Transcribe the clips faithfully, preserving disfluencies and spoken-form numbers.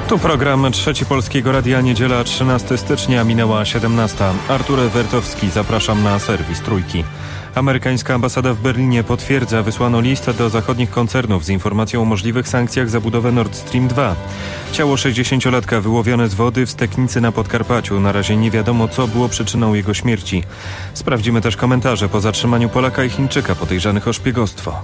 Tu program Trzeci Polskiego Radia, niedziela trzynastego stycznia, minęła siedemnasta. Artur Wertowski, zapraszam na serwis Trójki. Amerykańska ambasada w Berlinie potwierdza, wysłano list do zachodnich koncernów z informacją o możliwych sankcjach za budowę Nord Stream dwa. Ciało sześćdziesięciolatka wyłowione z wody w Steknicy na Podkarpaciu. Na razie nie wiadomo, co było przyczyną jego śmierci. Sprawdzimy też komentarze po zatrzymaniu Polaka i Chińczyka podejrzanych o szpiegostwo.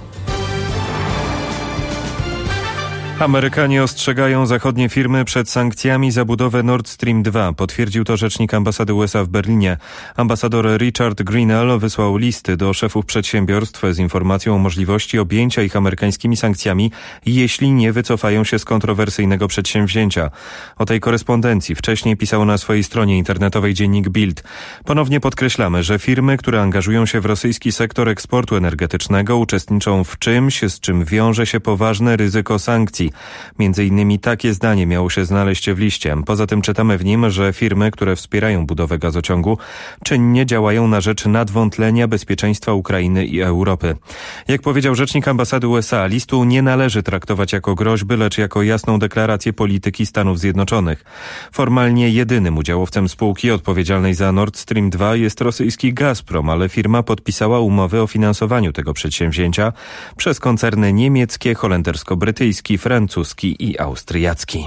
Amerykanie ostrzegają zachodnie firmy przed sankcjami za budowę Nord Stream dwa. Potwierdził to rzecznik ambasady U S A w Berlinie. Ambasador Richard Greenell wysłał listy do szefów przedsiębiorstw z informacją o możliwości objęcia ich amerykańskimi sankcjami, jeśli nie wycofają się z kontrowersyjnego przedsięwzięcia. O tej korespondencji wcześniej pisał na swojej stronie internetowej dziennik Bild. Ponownie podkreślamy, że firmy, które angażują się w rosyjski sektor eksportu energetycznego, uczestniczą w czymś, z czym wiąże się poważne ryzyko sankcji. Między innymi takie zdanie miało się znaleźć w liście. Poza tym czytamy w nim, że firmy, które wspierają budowę gazociągu, czynnie działają na rzecz nadwątlenia bezpieczeństwa Ukrainy i Europy. Jak powiedział rzecznik ambasady U S A, listu nie należy traktować jako groźby, lecz jako jasną deklarację polityki Stanów Zjednoczonych. Formalnie jedynym udziałowcem spółki odpowiedzialnej za Nord Stream dwa jest rosyjski Gazprom, ale firma podpisała umowy o finansowaniu tego przedsięwzięcia przez koncerny niemieckie, holendersko-brytyjski, francuski i austriacki.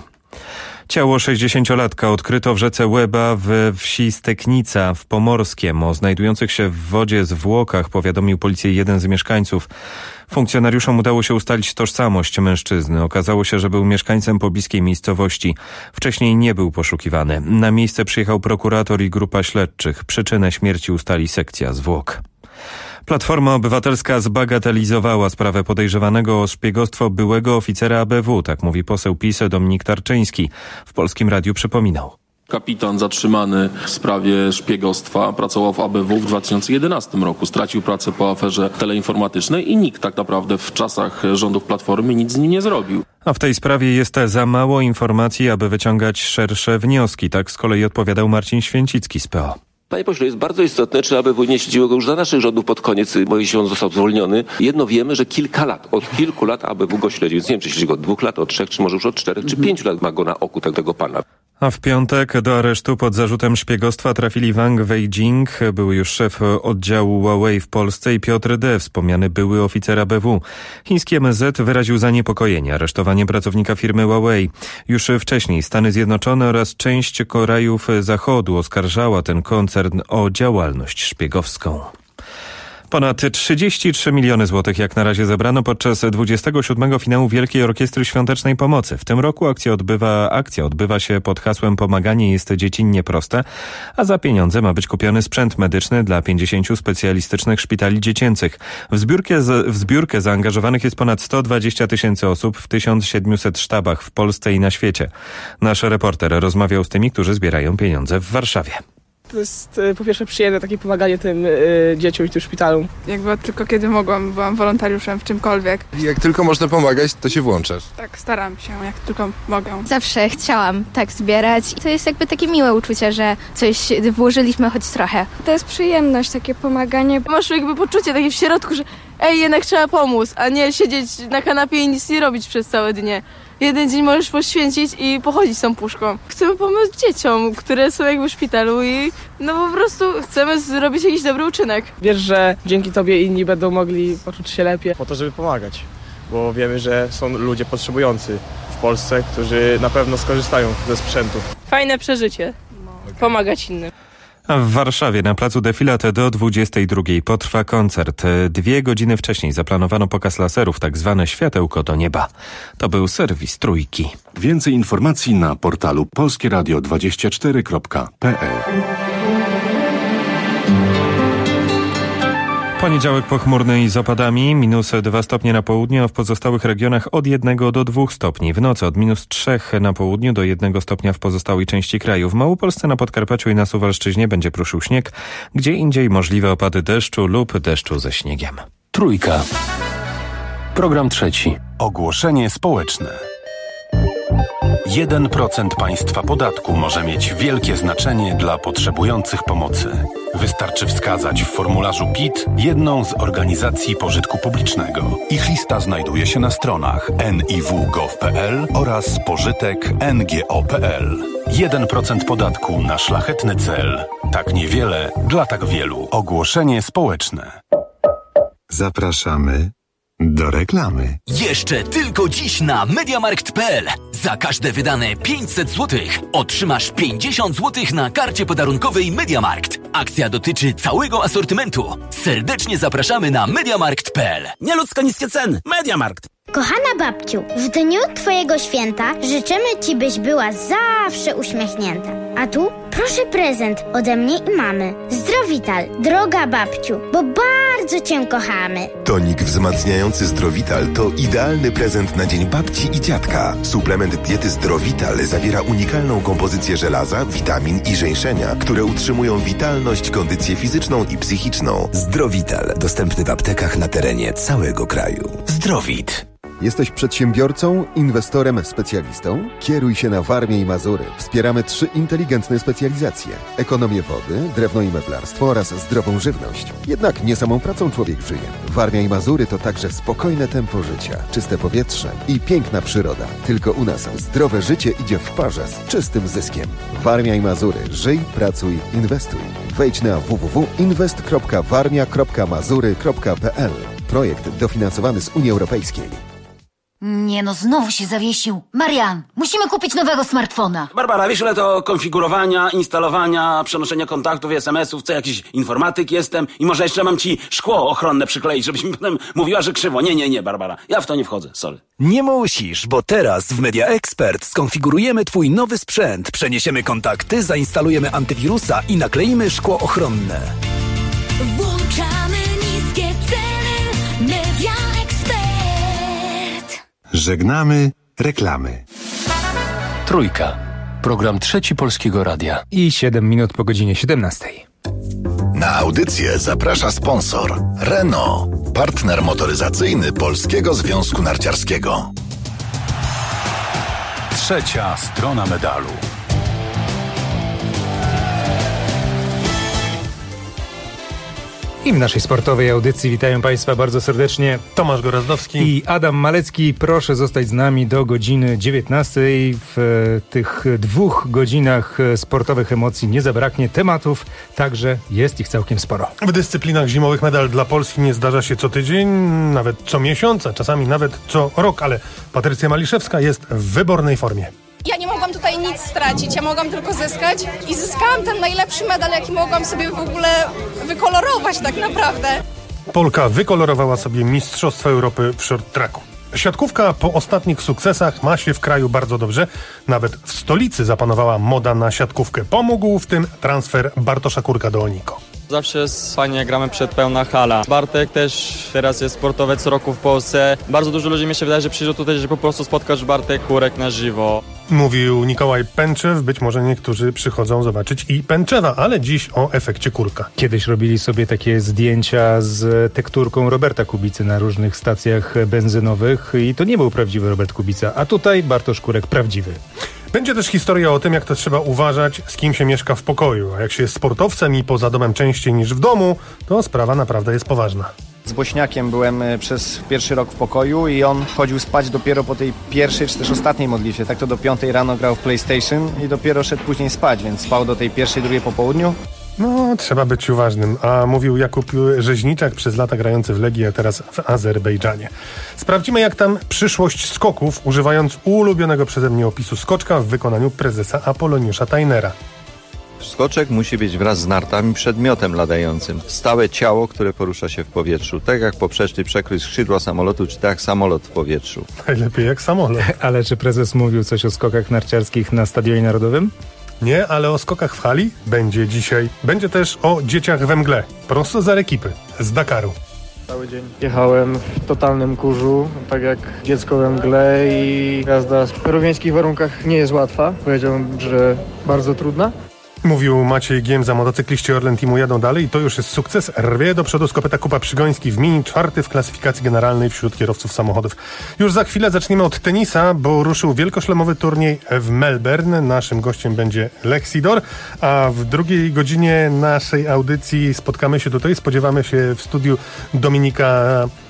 Ciało sześćdziesięciolatka odkryto w rzece Łeba w wsi Steknica w Pomorskiem. O znajdujących się w wodzie zwłokach powiadomił policję jeden z mieszkańców. Funkcjonariuszom udało się ustalić tożsamość mężczyzny. Okazało się, że był mieszkańcem pobliskiej miejscowości. Wcześniej nie był poszukiwany. Na miejsce przyjechał prokurator i grupa śledczych. Przyczynę śmierci ustali sekcja zwłok. Platforma Obywatelska zbagatelizowała sprawę podejrzewanego o szpiegostwo byłego oficera A B W, tak mówi poseł PiS Dominik Tarczyński. W Polskim Radiu przypominał. Kapitan zatrzymany w sprawie szpiegostwa pracował w A B W w dwa tysiące jedenastym roku. Stracił pracę po aferze teleinformatycznej i nikt tak naprawdę w czasach rządów Platformy nic z nim nie zrobił. A w tej sprawie jest za mało informacji, aby wyciągać szersze wnioski. Tak z kolei odpowiadał Marcin Święcicki z P O. Panie pośle, jest bardzo istotne, czy A B W nie śledziło go już za naszych rządów pod koniec, bo jeśli on został zwolniony. Jedno wiemy, że kilka lat, od kilku lat A B W go śledzi, więc nie wiem, czy śledzi go od dwóch lat, od trzech, czy może już od czterech, czy pięciu lat ma go na oku tego pana. A w piątek do aresztu pod zarzutem szpiegostwa trafili Wang Weijing, były już szef oddziału Huawei w Polsce, i Piotr D., wspomniany były oficer A B W. Chiński M S Z wyraził zaniepokojenie aresztowaniem pracownika firmy Huawei. Już wcześniej Stany Zjednoczone oraz część krajów Zachodu oskarżała ten koncern o działalność szpiegowską. Ponad trzydzieści trzy miliony złotych jak na razie zebrano podczas dwudziestego siódmego finału Wielkiej Orkiestry Świątecznej Pomocy. W tym roku akcja odbywa, akcja odbywa się pod hasłem Pomaganie jest dziecinnie proste, a za pieniądze ma być kupiony sprzęt medyczny dla pięćdziesięciu specjalistycznych szpitali dziecięcych. W zbiórkę, w zbiórkę zaangażowanych jest ponad sto dwadzieścia tysięcy osób w tysiąc siedemset sztabach w Polsce i na świecie. Nasz reporter rozmawiał z tymi, którzy zbierają pieniądze w Warszawie. To jest po pierwsze przyjemne takie pomaganie tym y, dzieciom i tym szpitalom. Jakby tylko kiedy mogłam, byłam wolontariuszem w czymkolwiek. Jak tylko można pomagać, to się włączasz. Tak, staram się, jak tylko mogę. Zawsze chciałam tak zbierać i to jest jakby takie miłe uczucie, że coś włożyliśmy choć trochę. To jest przyjemność, takie pomaganie. Masz jakby poczucie takie w środku, że ej, jednak trzeba pomóc, a nie siedzieć na kanapie i nic nie robić przez całe dnie. Jeden dzień możesz poświęcić i pochodzić z tą puszką. Chcemy pomóc dzieciom, które są jakby w szpitalu i no po prostu chcemy zrobić jakiś dobry uczynek. Wiesz, że dzięki tobie inni będą mogli poczuć się lepiej. Po to, żeby pomagać, bo wiemy, że są ludzie potrzebujący w Polsce, którzy na pewno skorzystają ze sprzętu. Fajne przeżycie, pomagać innym. A w Warszawie na placu Defilat do dwudziestej drugiej potrwa koncert. Dwie godziny wcześniej zaplanowano pokaz laserów, tak zwane światełko do nieba. To był serwis Trójki. Więcej informacji na portalu polskie radio dwadzieścia cztery kropka p l. Poniedziałek pochmurny i z opadami, minus dwa stopnie na południu, a w pozostałych regionach od jednego do dwóch stopni. W nocy od minus trzech na południu do jednego stopnia w pozostałej części kraju. W Małopolsce, na Podkarpaciu i na Suwalszczyźnie będzie pruszył śnieg, gdzie indziej możliwe opady deszczu lub deszczu ze śniegiem. Trójka. Program trzeci. Ogłoszenie społeczne. jeden procent państwa podatku może mieć wielkie znaczenie dla potrzebujących pomocy. Wystarczy wskazać w formularzu P I T jedną z organizacji pożytku publicznego. Ich lista znajduje się na stronach en i w kropka gov kropka pe el oraz pożytek kropka en ge o kropka pe el. jeden procent podatku na szlachetny cel. Tak niewiele dla tak wielu. Ogłoszenie społeczne. Zapraszamy do reklamy. Jeszcze tylko dziś na mediamarkt kropka pe el. Za każde wydane pięćset złotych otrzymasz pięćdziesiąt złotych na karcie podarunkowej Mediamarkt. Akcja dotyczy całego asortymentu. Serdecznie zapraszamy na mediamarkt kropka pe el. Nieludzko niskie ceny. Mediamarkt. Kochana babciu, w dniu Twojego święta życzymy Ci, byś była zawsze uśmiechnięta. A tu proszę prezent ode mnie i mamy. Zdrowital, droga babciu, bo bardzo Cię kochamy. Tonik wzmacniający Zdrowital to idealny prezent na dzień babci i dziadka. Suplement diety Zdrowital zawiera unikalną kompozycję żelaza, witamin i żeńszenia, które utrzymują witalność, kondycję fizyczną i psychiczną. Zdrowital, dostępny w aptekach na terenie całego kraju. Zdrowit. Jesteś przedsiębiorcą, inwestorem, specjalistą? Kieruj się na Warmię i Mazury. Wspieramy trzy inteligentne specjalizacje. Ekonomię wody, drewno i meblarstwo oraz zdrową żywność. Jednak nie samą pracą człowiek żyje. Warmia i Mazury to także spokojne tempo życia, czyste powietrze i piękna przyroda. Tylko u nas zdrowe życie idzie w parze z czystym zyskiem. Warmia i Mazury. Żyj, pracuj, inwestuj. Wejdź na w w w kropka inwest kropka warmia kropka mazury kropka pe el. Projekt dofinansowany z Unii Europejskiej. Nie no, znowu się zawiesił. Marian, musimy kupić nowego smartfona. Barbara, wiesz ile to konfigurowania, instalowania, przenoszenia kontaktów i es em esów, co jakiś informatyk jestem i może jeszcze mam ci szkło ochronne przykleić, żebyś mi potem mówiła, że krzywo. Nie, nie, nie, Barbara, ja w to nie wchodzę, sorry. Nie musisz, bo teraz w Media Expert skonfigurujemy Twój nowy sprzęt, przeniesiemy kontakty, zainstalujemy antywirusa i nakleimy szkło ochronne. Włączamy niskie ceny. Media Expert. Żegnamy reklamy. Trójka. Program Trzeci Polskiego Radia. I siedem minut po godzinie siedemnastej. Na audycję zaprasza sponsor Renault, partner motoryzacyjny Polskiego Związku Narciarskiego. Trzecia strona medalu. I w naszej sportowej audycji witają Państwa bardzo serdecznie Tomasz Gorazdowski i Adam Malecki. Proszę zostać z nami do godziny dziewiętnastej. W tych dwóch godzinach sportowych emocji nie zabraknie tematów, także jest ich całkiem sporo. W dyscyplinach zimowych medal dla Polski nie zdarza się co tydzień, nawet co miesiąc, a czasami nawet co rok, ale Patrycja Maliszewska jest w wybornej formie. Ja nie mogłam tutaj nic stracić, ja mogłam tylko zyskać i zyskałam ten najlepszy medal, jaki mogłam sobie w ogóle wykolorować tak naprawdę. Polka wykolorowała sobie Mistrzostwa Europy w short tracku. Siatkówka po ostatnich sukcesach ma się w kraju bardzo dobrze. Nawet w stolicy zapanowała moda na siatkówkę. Pomógł w tym transfer Bartosza Kurka do Oniko. Zawsze jest fajnie, gramy przed pełna hala. Bartek też teraz jest sportowiec roku w Polsce. Bardzo dużo ludzi mi się wydaje, że przyjdzie tutaj, żeby po prostu spotkać Bartek Kurek na żywo. Mówił Mikołaj Pęczew. Być może niektórzy przychodzą zobaczyć i Pęczewa, ale dziś o efekcie Kurka. Kiedyś robili sobie takie zdjęcia z tekturką Roberta Kubicy na różnych stacjach benzynowych i to nie był prawdziwy Robert Kubica, a tutaj Bartosz Kurek prawdziwy. Będzie też historia o tym, jak to trzeba uważać, z kim się mieszka w pokoju. A jak się jest sportowcem i poza domem częściej niż w domu, to sprawa naprawdę jest poważna. Z Bośniakiem byłem przez pierwszy rok w pokoju i on chodził spać dopiero po tej pierwszej czy też ostatniej modlitwie. Tak to do piątej rano grał w PlayStation i dopiero szedł później spać, więc spał do tej pierwszej, drugiej po południu. No, trzeba być uważnym. A mówił Jakub Rzeźniczak, przez lata grający w Legii, a teraz w Azerbejdżanie. Sprawdzimy, jak tam przyszłość skoków, używając ulubionego przeze mnie opisu skoczka w wykonaniu prezesa Apoloniusza Tajnera. Skoczek musi być wraz z nartami przedmiotem latającym. Stałe ciało, które porusza się w powietrzu. Tak jak poprzeczny przekrój skrzydła samolotu, czy tak jak samolot w powietrzu. Najlepiej jak samolot. Ale czy prezes mówił coś o skokach narciarskich na Stadionie Narodowym? Nie, ale o skokach w hali będzie dzisiaj. Będzie też o dzieciach we mgle. Prosto z Arekipy, z Dakaru. Cały dzień jechałem w totalnym kurzu, tak jak dziecko we mgle i jazda w peruwiańskich warunkach nie jest łatwa. Powiedziałbym, że bardzo trudna. Mówił Maciej Giemza, motocykliści Orlen Teamu jadą dalej i to już jest sukces. Rwie do przodu z kopyta Kuba Przygoński w mini, czwarty w klasyfikacji generalnej wśród kierowców samochodów. Już za chwilę zaczniemy od tenisa, bo ruszył wielkoszlemowy turniej w Melbourne. Naszym gościem będzie Lexidor, a w drugiej godzinie naszej audycji spotkamy się tutaj. Spodziewamy się w studiu Dominika...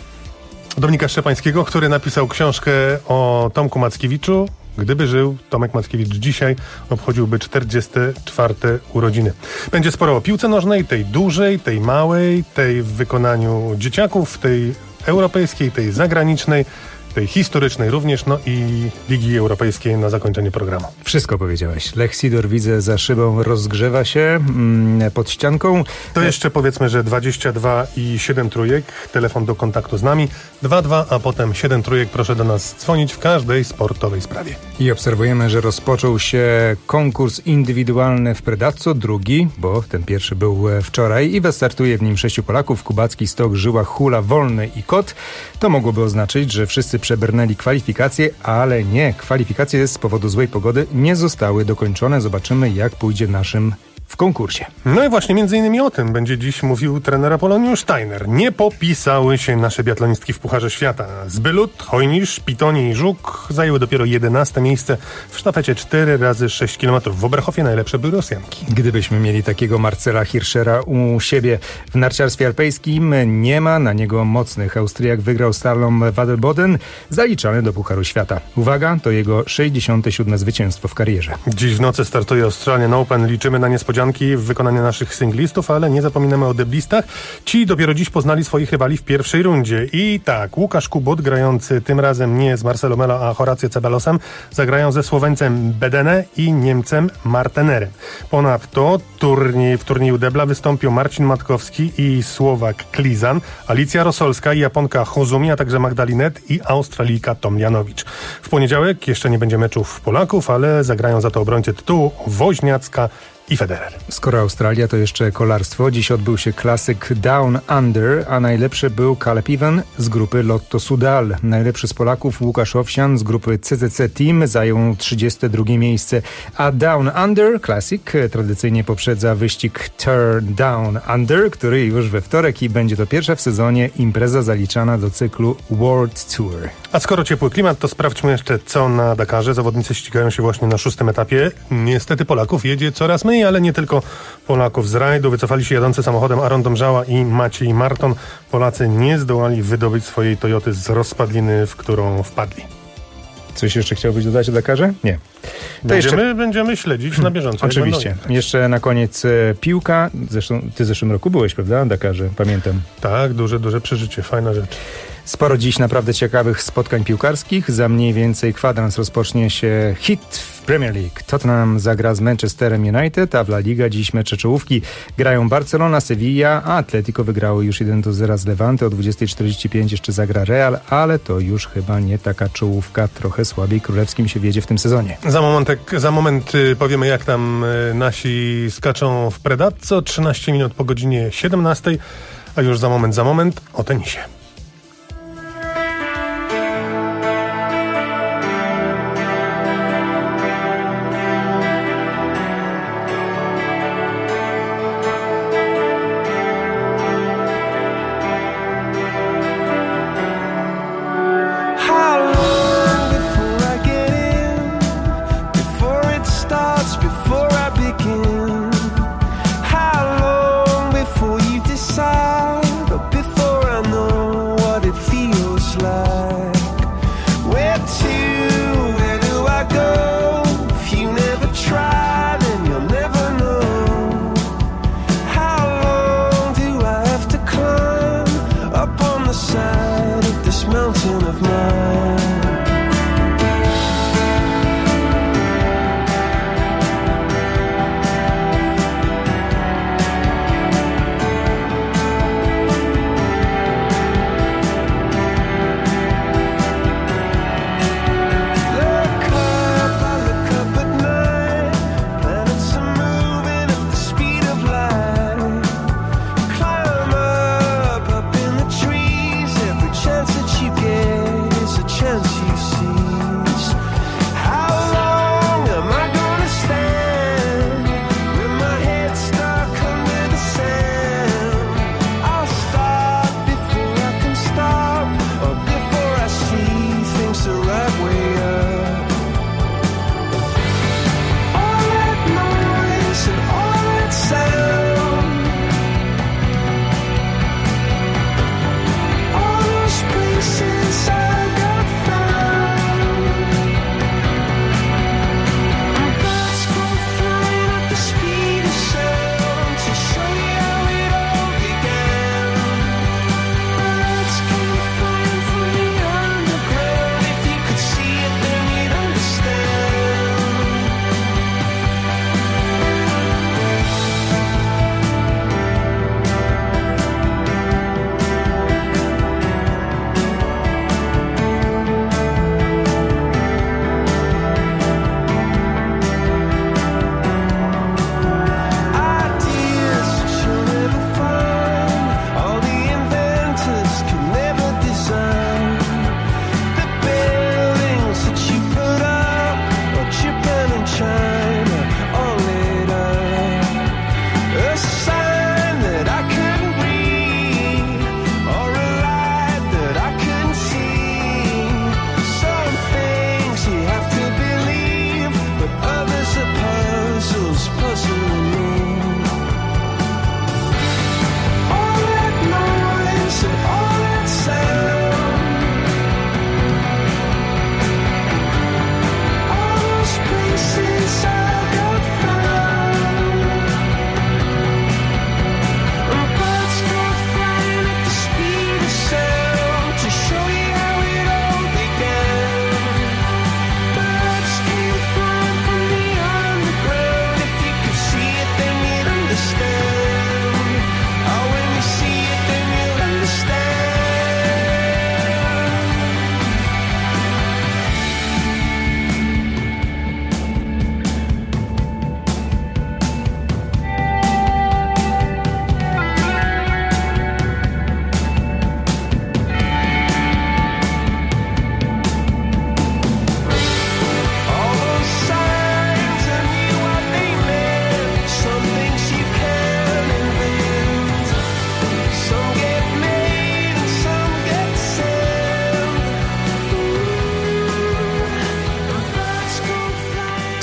Dominika Szczepańskiego, który napisał książkę o Tomku Mackiewiczu. Gdyby żył, Tomek Mackiewicz dzisiaj obchodziłby czterdzieste czwarte urodziny. Będzie sporo o piłce nożnej, tej dużej, tej małej, tej w wykonaniu dzieciaków, tej europejskiej, tej zagranicznej, tej historycznej również, no i Ligi Europejskiej na zakończenie programu. Wszystko powiedziałeś. Lexidor, widzę, za szybą rozgrzewa się mm, pod ścianką. To jeszcze powiedzmy, że dwadzieścia dwa i siedem trójek, telefon do kontaktu z nami, dwa dwa, a potem siedem trójek, proszę do nas dzwonić w każdej sportowej sprawie. I obserwujemy, że rozpoczął się konkurs indywidualny w Predazzo, drugi, bo ten pierwszy był wczoraj i wystartuje w nim sześciu Polaków, Kubacki, Stok, Żyła, Hula, Wolny i Kot. To mogłoby oznaczyć, że wszyscy przebrnęli kwalifikacje, ale nie. Kwalifikacje z powodu złej pogody nie zostały dokończone. Zobaczymy, jak pójdzie naszym w konkursie. No i właśnie między innymi o tym będzie dziś mówił trener Apoloniusz Steiner. Nie popisały się nasze biatlonistki w Pucharze Świata. Zbylut, Hojnisz, Pitoni i Żuk zajęły dopiero jedenaste miejsce w sztafecie cztery razy sześć kilometrów. W Oberhofie najlepsze były Rosjanki. Gdybyśmy mieli takiego Marcela Hirschera u siebie w narciarstwie alpejskim, nie ma na niego mocnych. Austriak wygrał slalom Wadelboden, zaliczany do Pucharu Świata. Uwaga, to jego sześćdziesiąte siódme zwycięstwo w karierze. Dziś w nocy startuje Australian Open. Liczymy na niespodzianki w wykonaniu naszych singlistów, ale nie zapominamy o deblistach. Ci dopiero dziś poznali swoich rywali w pierwszej rundzie. I tak, Łukasz Kubot, grający tym razem nie z Marcelo Melo, a Horacjo Cebelosem, zagrają ze Słoweńcem Bedene i Niemcem Martenerem. Ponadto turniej, w turnieju debla wystąpią Marcin Matkowski i Słowak Klizan, Alicja Rosolska i Japonka Hozumi, a także Magdalinet i Australijka Tomjanowicz. W poniedziałek jeszcze nie będzie meczów Polaków, ale zagrają za to obrońcy tytułu Woźniacka i Federer. Skoro Australia, to jeszcze kolarstwo. Dziś odbył się klasyk Down Under, a najlepszy był Caleb Ewan z grupy Lotto Sudal. Najlepszy z Polaków Łukasz Owsian z grupy C C C Team zajął trzydzieste drugie miejsce, a Down Under Classic tradycyjnie poprzedza wyścig Turn Down Under, który już we wtorek i będzie to pierwsza w sezonie impreza zaliczana do cyklu World Tour. A skoro ciepły klimat, to sprawdźmy jeszcze, co na Dakarze. Zawodnicy ścigają się właśnie na szóstym etapie. Niestety Polaków jedzie coraz mniej, ale nie tylko Polaków z rajdu. Wycofali się jadący samochodem Aron Domżała i Maciej Marton. Polacy nie zdołali wydobyć swojej Toyoty z rozpadliny, w którą wpadli. Coś jeszcze chciałbyś dodać o Dakarze? Nie. To będziemy, jeszcze... będziemy śledzić na bieżąco. Oczywiście. Jeszcze na koniec e, piłka. Zresztą ty w zeszłym roku byłeś, prawda, na Dakarze? Pamiętam. Tak, duże, duże przeżycie. Fajna rzecz. Sporo dziś naprawdę ciekawych spotkań piłkarskich. Za mniej więcej kwadrans rozpocznie się hit w Premier League. Tottenham zagra z Manchesterem United, a w La Liga dziś mecze czołówki. Grają Barcelona, Sevilla, a Atletico wygrało już jeden do zera z Levante. O dwudziestej czterdzieści pięć jeszcze zagra Real, ale to już chyba nie taka czołówka. Trochę słabiej królewskim się wiedzie w tym sezonie. Za, momentek, za moment y, powiemy, jak tam y, nasi skaczą w Predazzo. trzynaście minut po godzinie siedemnastej, a już za moment, za moment o tenisie. Before I know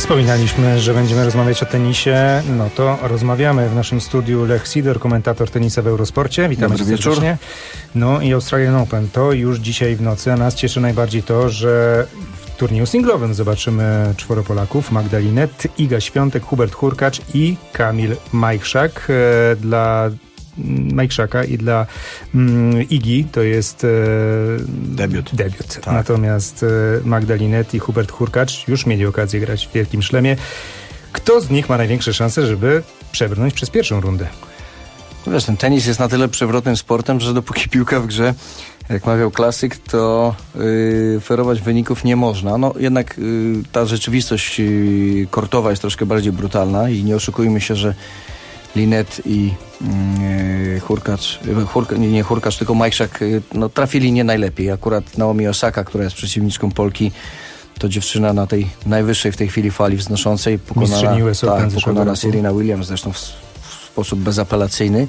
Wspominaliśmy, że będziemy rozmawiać o tenisie, no to rozmawiamy. W naszym studiu Lech Sidor, komentator tenisa w Eurosporcie. Witamy cię serdecznie. No i Australian Open to już dzisiaj w nocy, a nas cieszy najbardziej to, że w turnieju singlowym zobaczymy czworo Polaków: Magda Linette, Iga Świątek, Hubert Hurkacz i Kamil Majchrzak. E, dla Majchrzaka i dla mm, Igi to jest e, debiut. debiut. Tak. Natomiast e, Magda Linette i Hubert Hurkacz już mieli okazję grać w Wielkim Szlemie. Kto z nich ma największe szanse, żeby przebrnąć przez pierwszą rundę? Wiesz, ten tenis jest na tyle przewrotnym sportem, że dopóki piłka w grze, jak mawiał klasyk, to yy, ferować wyników nie można. No jednak yy, ta rzeczywistość yy, kortowa jest troszkę bardziej brutalna i nie oszukujmy się, że Linette i yy, Hurkacz, yy, Hurka, nie, nie Hurkacz, tylko Majchrzak yy, no, trafili nie najlepiej. Akurat Naomi Osaka, która jest przeciwniczką Polki, to dziewczyna na tej najwyższej w tej chwili fali wznoszącej, pokonana, tak, pokonana Serena Williams, zresztą w, w sposób bezapelacyjny.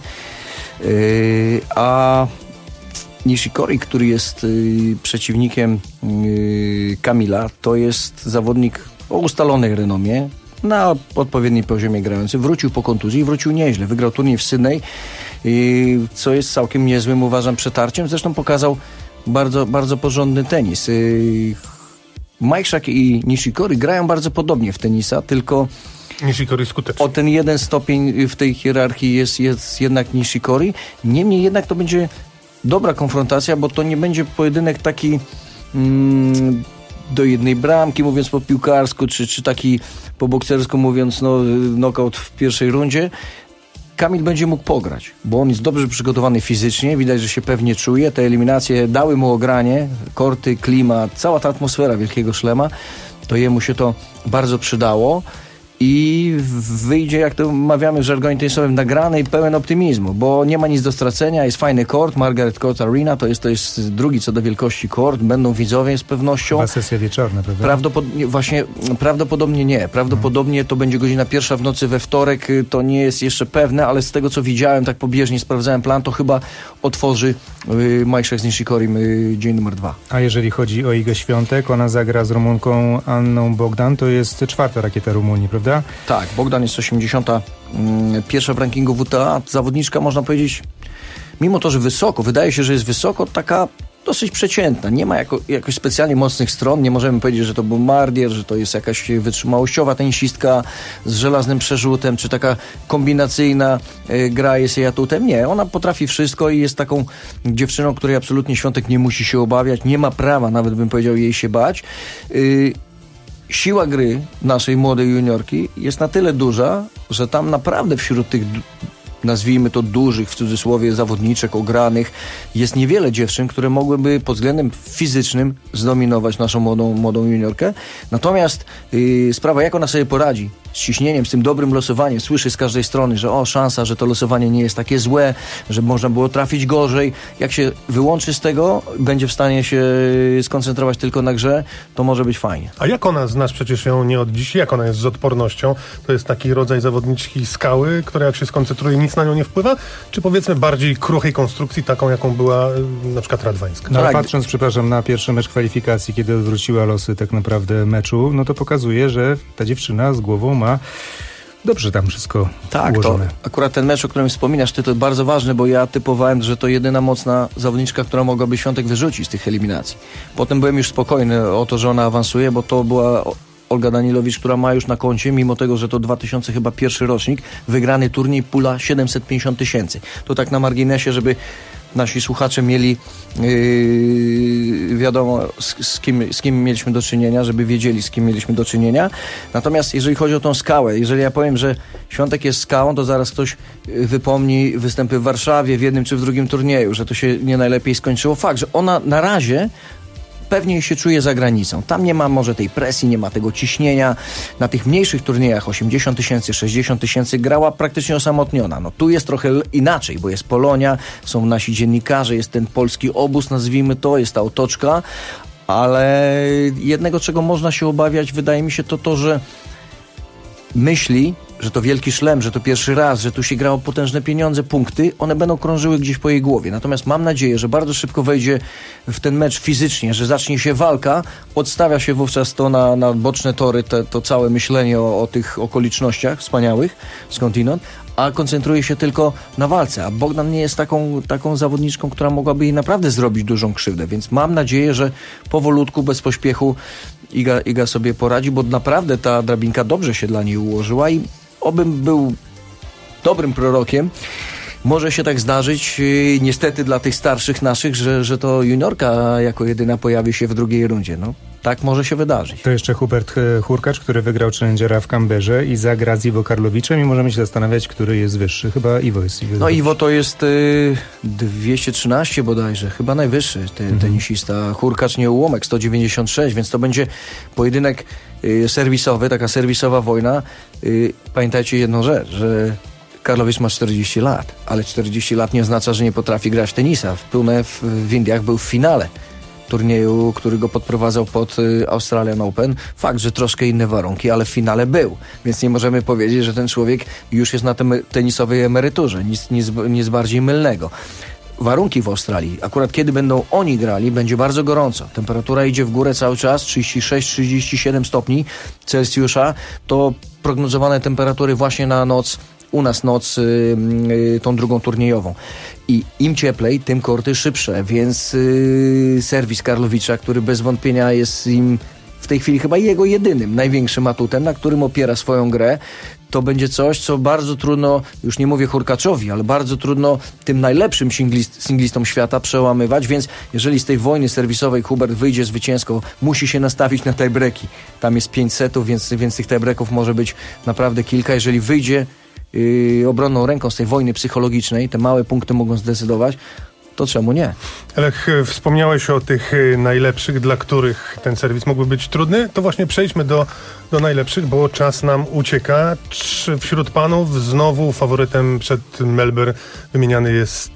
Yy, a Nishikori, który jest yy, przeciwnikiem yy, Kamila, to jest zawodnik o ustalonej renomie, na odpowiednim poziomie grający. Wrócił po kontuzji i wrócił nieźle. Wygrał turniej w Sydney, yy, co jest całkiem niezłym, uważam, przetarciem. Zresztą pokazał bardzo, bardzo porządny tenis. Yy, Majchrzak i Nishikori grają bardzo podobnie w tenisa, tylko Nishikori skuteczny. O ten jeden stopień w tej hierarchii jest, jest jednak Nishikori. Niemniej jednak to będzie dobra konfrontacja, bo to nie będzie pojedynek taki mm, do jednej bramki, mówiąc po piłkarsku, czy, czy taki po boksersku, mówiąc no, knockout w pierwszej rundzie. Kamil będzie mógł pograć, bo on jest dobrze przygotowany fizycznie, widać, że się pewnie czuje. Te eliminacje dały mu ogranie, korty, klimat, cała ta atmosfera Wielkiego Szlema, to jemu się to bardzo przydało i wyjdzie, jak to mawiamy w żargonie tenisowym, nagrany i pełen optymizmu, bo nie ma nic do stracenia, jest fajny kort, Margaret Court Arena, to jest, to jest drugi co do wielkości kort, będą widzowie z pewnością. Chyba sesja wieczorna, prawda? Prawdopodobnie, właśnie, prawdopodobnie nie, prawdopodobnie to będzie godzina pierwsza w nocy we wtorek, to nie jest jeszcze pewne, ale z tego co widziałem, tak pobieżnie sprawdzałem plan, to chyba otworzy y, Majchrzak z Nishikorim y, dzień numer dwa. A jeżeli chodzi o Igę Świątek, ona zagra z Rumunką Anną Bogdan, to jest czwarta rakieta Rumunii, prawda? Tak, Bogdan jest osiemdziesiąta pierwsza w rankingu W T A. Zawodniczka, można powiedzieć, mimo to, że wysoko, wydaje się, że jest wysoko, taka dosyć przeciętna. Nie ma jako, jakoś specjalnie mocnych stron. Nie możemy powiedzieć, że to bombardier, że to jest jakaś wytrzymałościowa tenisistka z żelaznym przerzutem, czy taka kombinacyjna y, gra jest jej atutem. Nie, ona potrafi wszystko i jest taką dziewczyną, której absolutnie Świątek nie musi się obawiać. Nie ma prawa, nawet bym powiedział, jej się bać. Y, Siła gry naszej młodej juniorki jest na tyle duża, że tam naprawdę wśród tych, nazwijmy to dużych, w cudzysłowie, zawodniczek ogranych, jest niewiele dziewczyn, które mogłyby pod względem fizycznym zdominować naszą młodą, młodą juniorkę. Natomiast yy, sprawa, jak ona sobie poradzi z ciśnieniem, z tym dobrym losowaniem, słyszy z każdej strony, że o, szansa, że to losowanie nie jest takie złe, że można było trafić gorzej. Jak się wyłączy z tego, będzie w stanie się skoncentrować tylko na grze, to może być fajnie. A jak ona, znasz przecież ją nie od dziś, jak ona jest z odpornością? To jest taki rodzaj zawodniczki skały, która jak się skoncentruje, nic na nią nie wpływa? Czy powiedzmy bardziej kruchej konstrukcji, taką jaką była na przykład Radwańska? No ale patrząc, przepraszam, na pierwszy mecz kwalifikacji, kiedy odwróciła losy tak naprawdę meczu, no to pokazuje, że ta dziewczyna z głową ma dobrze tam wszystko tak, ułożone. To akurat ten mecz, o którym wspominasz, ty, to jest bardzo ważny, bo ja typowałem, że to jedyna mocna zawodniczka, która mogłaby Świątek wyrzucić z tych eliminacji. Potem byłem już spokojny o to, że ona awansuje, bo to była Olga Danilowicz, która ma już na koncie, mimo tego, że to dwa tysiące chyba pierwszy rocznik, wygrany turniej, pula siedemset pięćdziesiąt tysięcy. To tak na marginesie, żeby nasi słuchacze mieli yy, wiadomo z, z, kim, z kim mieliśmy do czynienia, żeby wiedzieli, z kim mieliśmy do czynienia. Natomiast jeżeli chodzi o tą skałę, jeżeli ja powiem, że Świątek jest skałą, to zaraz ktoś wypomni występy w Warszawie w jednym czy w drugim turnieju, że to się nie najlepiej skończyło. Fakt, że ona na razie pewnie się czuje za granicą. Tam nie ma może tej presji, nie ma tego ciśnienia. Na tych mniejszych turniejach osiemdziesiąt tysięcy, sześćdziesiąt tysięcy grała praktycznie osamotniona. No tu jest trochę inaczej, bo jest Polonia, są nasi dziennikarze, jest ten polski obóz, nazwijmy to, jest ta otoczka, ale jednego, czego można się obawiać, wydaje mi się, to to, że myśli że to wielki szlem, że to pierwszy raz, że tu się grało potężne pieniądze, punkty, one będą krążyły gdzieś po jej głowie. Natomiast mam nadzieję, że bardzo szybko wejdzie w ten mecz fizycznie, że zacznie się walka, odstawia się wówczas to na, na boczne tory, te, to całe myślenie o, o tych okolicznościach wspaniałych skądinąd, a koncentruje się tylko na walce. A Bogdan nie jest taką, taką zawodniczką, która mogłaby jej naprawdę zrobić dużą krzywdę, więc mam nadzieję, że powolutku, bez pośpiechu Iga, Iga sobie poradzi, bo naprawdę ta drabinka dobrze się dla niej ułożyła i obym był dobrym prorokiem. Może się tak zdarzyć, yy, niestety dla tych starszych naszych, że, że to juniorka jako jedyna pojawi się w drugiej rundzie. No, tak może się wydarzyć. To jeszcze Hubert Hurkacz, który wygrał Challengera w Canberrze i zagra z Iwo Karlowiczem i możemy się zastanawiać, który jest wyższy. Chyba Iwo jest. Iwo no Iwo to jest yy, dwieście trzynaście bodajże, chyba najwyższy te, mhm. tenisista. Hurkacz nie ułomek, sto dziewięćdziesiąt sześć, więc to będzie pojedynek yy, serwisowy, taka serwisowa wojna. Yy, pamiętajcie jedną rzecz, że Karlowicz ma czterdzieści lat, ale czterdzieści lat nie oznacza, że nie potrafi grać w tenisa. W Pune w, w Indiach był w finale turnieju, który go podprowadzał pod y, Australian Open. Fakt, że troszkę inne warunki, ale w finale był. Więc nie możemy powiedzieć, że ten człowiek już jest na tej tenisowej emeryturze. Nic, nic, nic bardziej mylnego. Warunki w Australii, akurat kiedy będą oni grali, będzie bardzo gorąco. Temperatura idzie w górę cały czas, trzydzieści sześć trzydzieści siedem stopni Celsjusza. To prognozowane temperatury właśnie na noc, u nas noc, y, y, tą drugą turniejową. I im cieplej, tym korty szybsze, więc y, serwis Karlowicza, który bez wątpienia jest im w tej chwili chyba jego jedynym, największym atutem, na którym opiera swoją grę, to będzie coś, co bardzo trudno, już nie mówię Hurkaczowi, ale bardzo trudno tym najlepszym singlist, singlistom świata przełamywać, więc jeżeli z tej wojny serwisowej Hubert wyjdzie zwycięsko, musi się nastawić na tiebreaki. Tam jest pięć setów, więc, więc tych tiebreaków może być naprawdę kilka. Jeżeli wyjdzie Yy, obronną ręką z tej wojny psychologicznej, te małe punkty mogą zdecydować, to czemu nie? Lech, wspomniałeś o tych najlepszych, dla których ten serwis mógłby być trudny, to właśnie przejdźmy do, do najlepszych, bo czas nam ucieka. Czy wśród panów znowu faworytem przed Melbourne wymieniany jest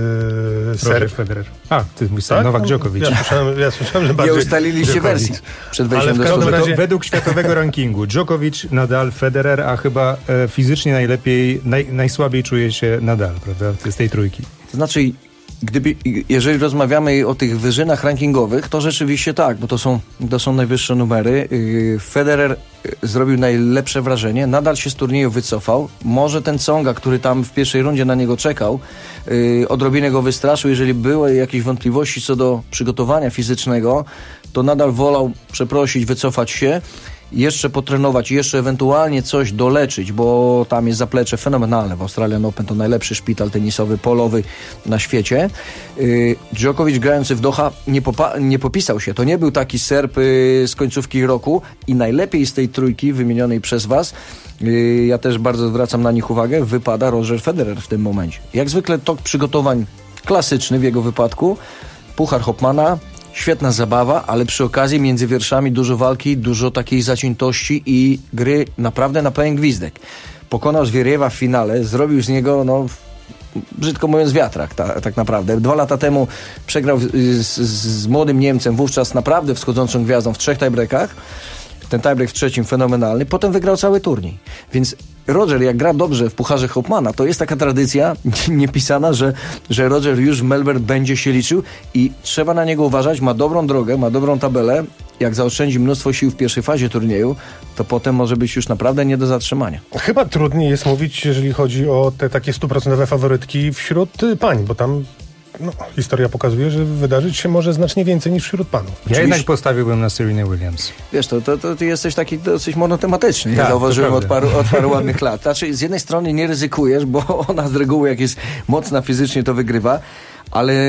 yy, Serb Federer. A, ty mówisz tak? Nowak Djokovic. Ja słyszałem, ja słyszałem że bardziej nie ustaliliście wersji przed wejściem do studia. razie... Według światowego rankingu Djokovic, Nadal, Federer, a chyba e, fizycznie najlepiej, naj, najsłabiej czuje się Nadal, prawda, z tej trójki. To znaczy, gdyby, jeżeli rozmawiamy o tych wyżynach rankingowych, to rzeczywiście tak, bo to są, to są najwyższe numery. Federer zrobił najlepsze wrażenie, Nadal się z turnieju wycofał. Może ten Tsonga, który tam w pierwszej rundzie na niego czekał, odrobinę go wystraszył. Jeżeli były jakieś wątpliwości co do przygotowania fizycznego, to Nadal wolał przeprosić, wycofać się, jeszcze potrenować, jeszcze ewentualnie coś doleczyć, bo tam jest zaplecze fenomenalne. W Australian Open to najlepszy szpital tenisowy, polowy na świecie. Yy, Djokovic grający w Doha nie, popa- nie popisał się. To nie był taki Serb yy, z końcówki roku i najlepiej z tej trójki wymienionej przez was, yy, ja też bardzo zwracam na nich uwagę, wypada Roger Federer w tym momencie. Jak zwykle tok przygotowań klasyczny w jego wypadku, Puchar Hopmana, świetna zabawa, ale przy okazji między wierszami dużo walki, dużo takiej zaciętości i gry naprawdę na pełen gwizdek. Pokonał Zwieriewa w finale, zrobił z niego, no brzydko mówiąc, wiatrak ta, tak naprawdę. Dwa lata temu przegrał z, z, z młodym Niemcem, wówczas naprawdę wschodzącą gwiazdą w trzech tiebreakach. Ten tiebreak w trzecim fenomenalny, potem wygrał cały turniej. Więc Roger, jak gra dobrze w Pucharze Hopmana, to jest taka tradycja niepisana, że, że Roger już w Melbourne będzie się liczył i trzeba na niego uważać. Ma dobrą drogę, ma dobrą tabelę. Jak zaoszczędzi mnóstwo sił w pierwszej fazie turnieju, to potem może być już naprawdę nie do zatrzymania. Chyba trudniej jest mówić, jeżeli chodzi o te takie stuprocentowe faworytki wśród pań, bo tam no, historia pokazuje, że wydarzyć się może znacznie więcej niż wśród panów. Ja Oczywiście... jednak postawiłbym na Serenę Williams. Wiesz, to, to, to ty jesteś taki dosyć monotematyczny. Ja tak, zauważyłem od paru, od paru ładnych lat. Znaczy, z jednej strony nie ryzykujesz, bo ona z reguły, jak jest mocna fizycznie, to wygrywa, ale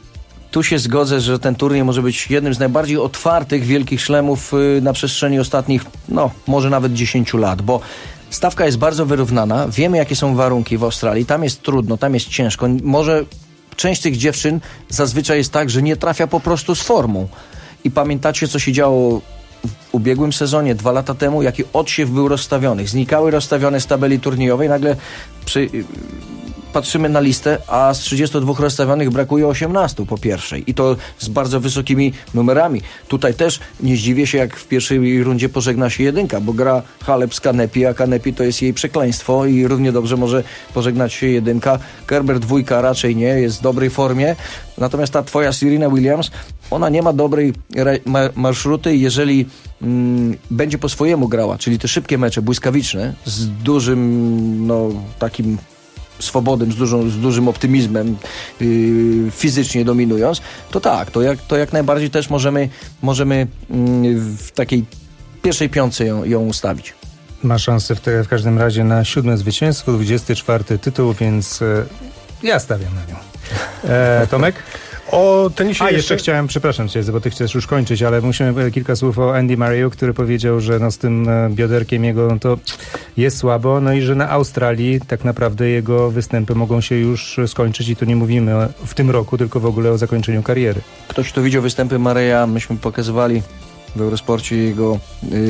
tu się zgodzę, że ten turniej może być jednym z najbardziej otwartych wielkich szlemów na przestrzeni ostatnich, no, może nawet dziesięciu lat, bo stawka jest bardzo wyrównana. Wiemy, jakie są warunki w Australii. Tam jest trudno, tam jest ciężko. Może część tych dziewczyn zazwyczaj jest tak, że nie trafia po prostu z formą. I pamiętacie, co się działo w ubiegłym sezonie, dwa lata temu, jaki odsiew był rozstawiony. Znikały rozstawione z tabeli turniejowej, nagle przy... patrzymy na listę, a z trzydziestu dwóch rozstawionych brakuje osiemnastu po pierwszej. I to z bardzo wysokimi numerami. Tutaj też nie zdziwię się, jak w pierwszej rundzie pożegna się jedynka, bo gra Halep z Kanepi, a Kanepi to jest jej przekleństwo i równie dobrze może pożegnać się jedynka. Kerber dwójka raczej nie, jest w dobrej formie. Natomiast ta twoja Serena Williams, ona nie ma dobrej ma- marszruty i jeżeli mm, będzie po swojemu grała, czyli te szybkie mecze, błyskawiczne, z dużym, no, takim swobodem, z, dużą, z dużym optymizmem, yy, fizycznie dominując, to tak, to jak, to jak najbardziej też możemy, możemy yy, w takiej pierwszej piątce ją, ją ustawić. Ma szansę w, te, w każdym razie na siódme zwycięstwo, dwudziesty czwarty tytuł, więc e, ja stawiam na nią. E, Tomek? O tenisie A, jeszcze, jeszcze chciałem, przepraszam cię, bo ty chcesz już kończyć, ale musimy kilka słów o Andy Murray'u, który powiedział, że no z tym bioderkiem jego no to jest słabo, no i że na Australii tak naprawdę jego występy mogą się już skończyć i tu nie mówimy w tym roku, tylko w ogóle o zakończeniu kariery. Ktoś, kto widział występy Murray'a, myśmy pokazywali w Eurosporcie jego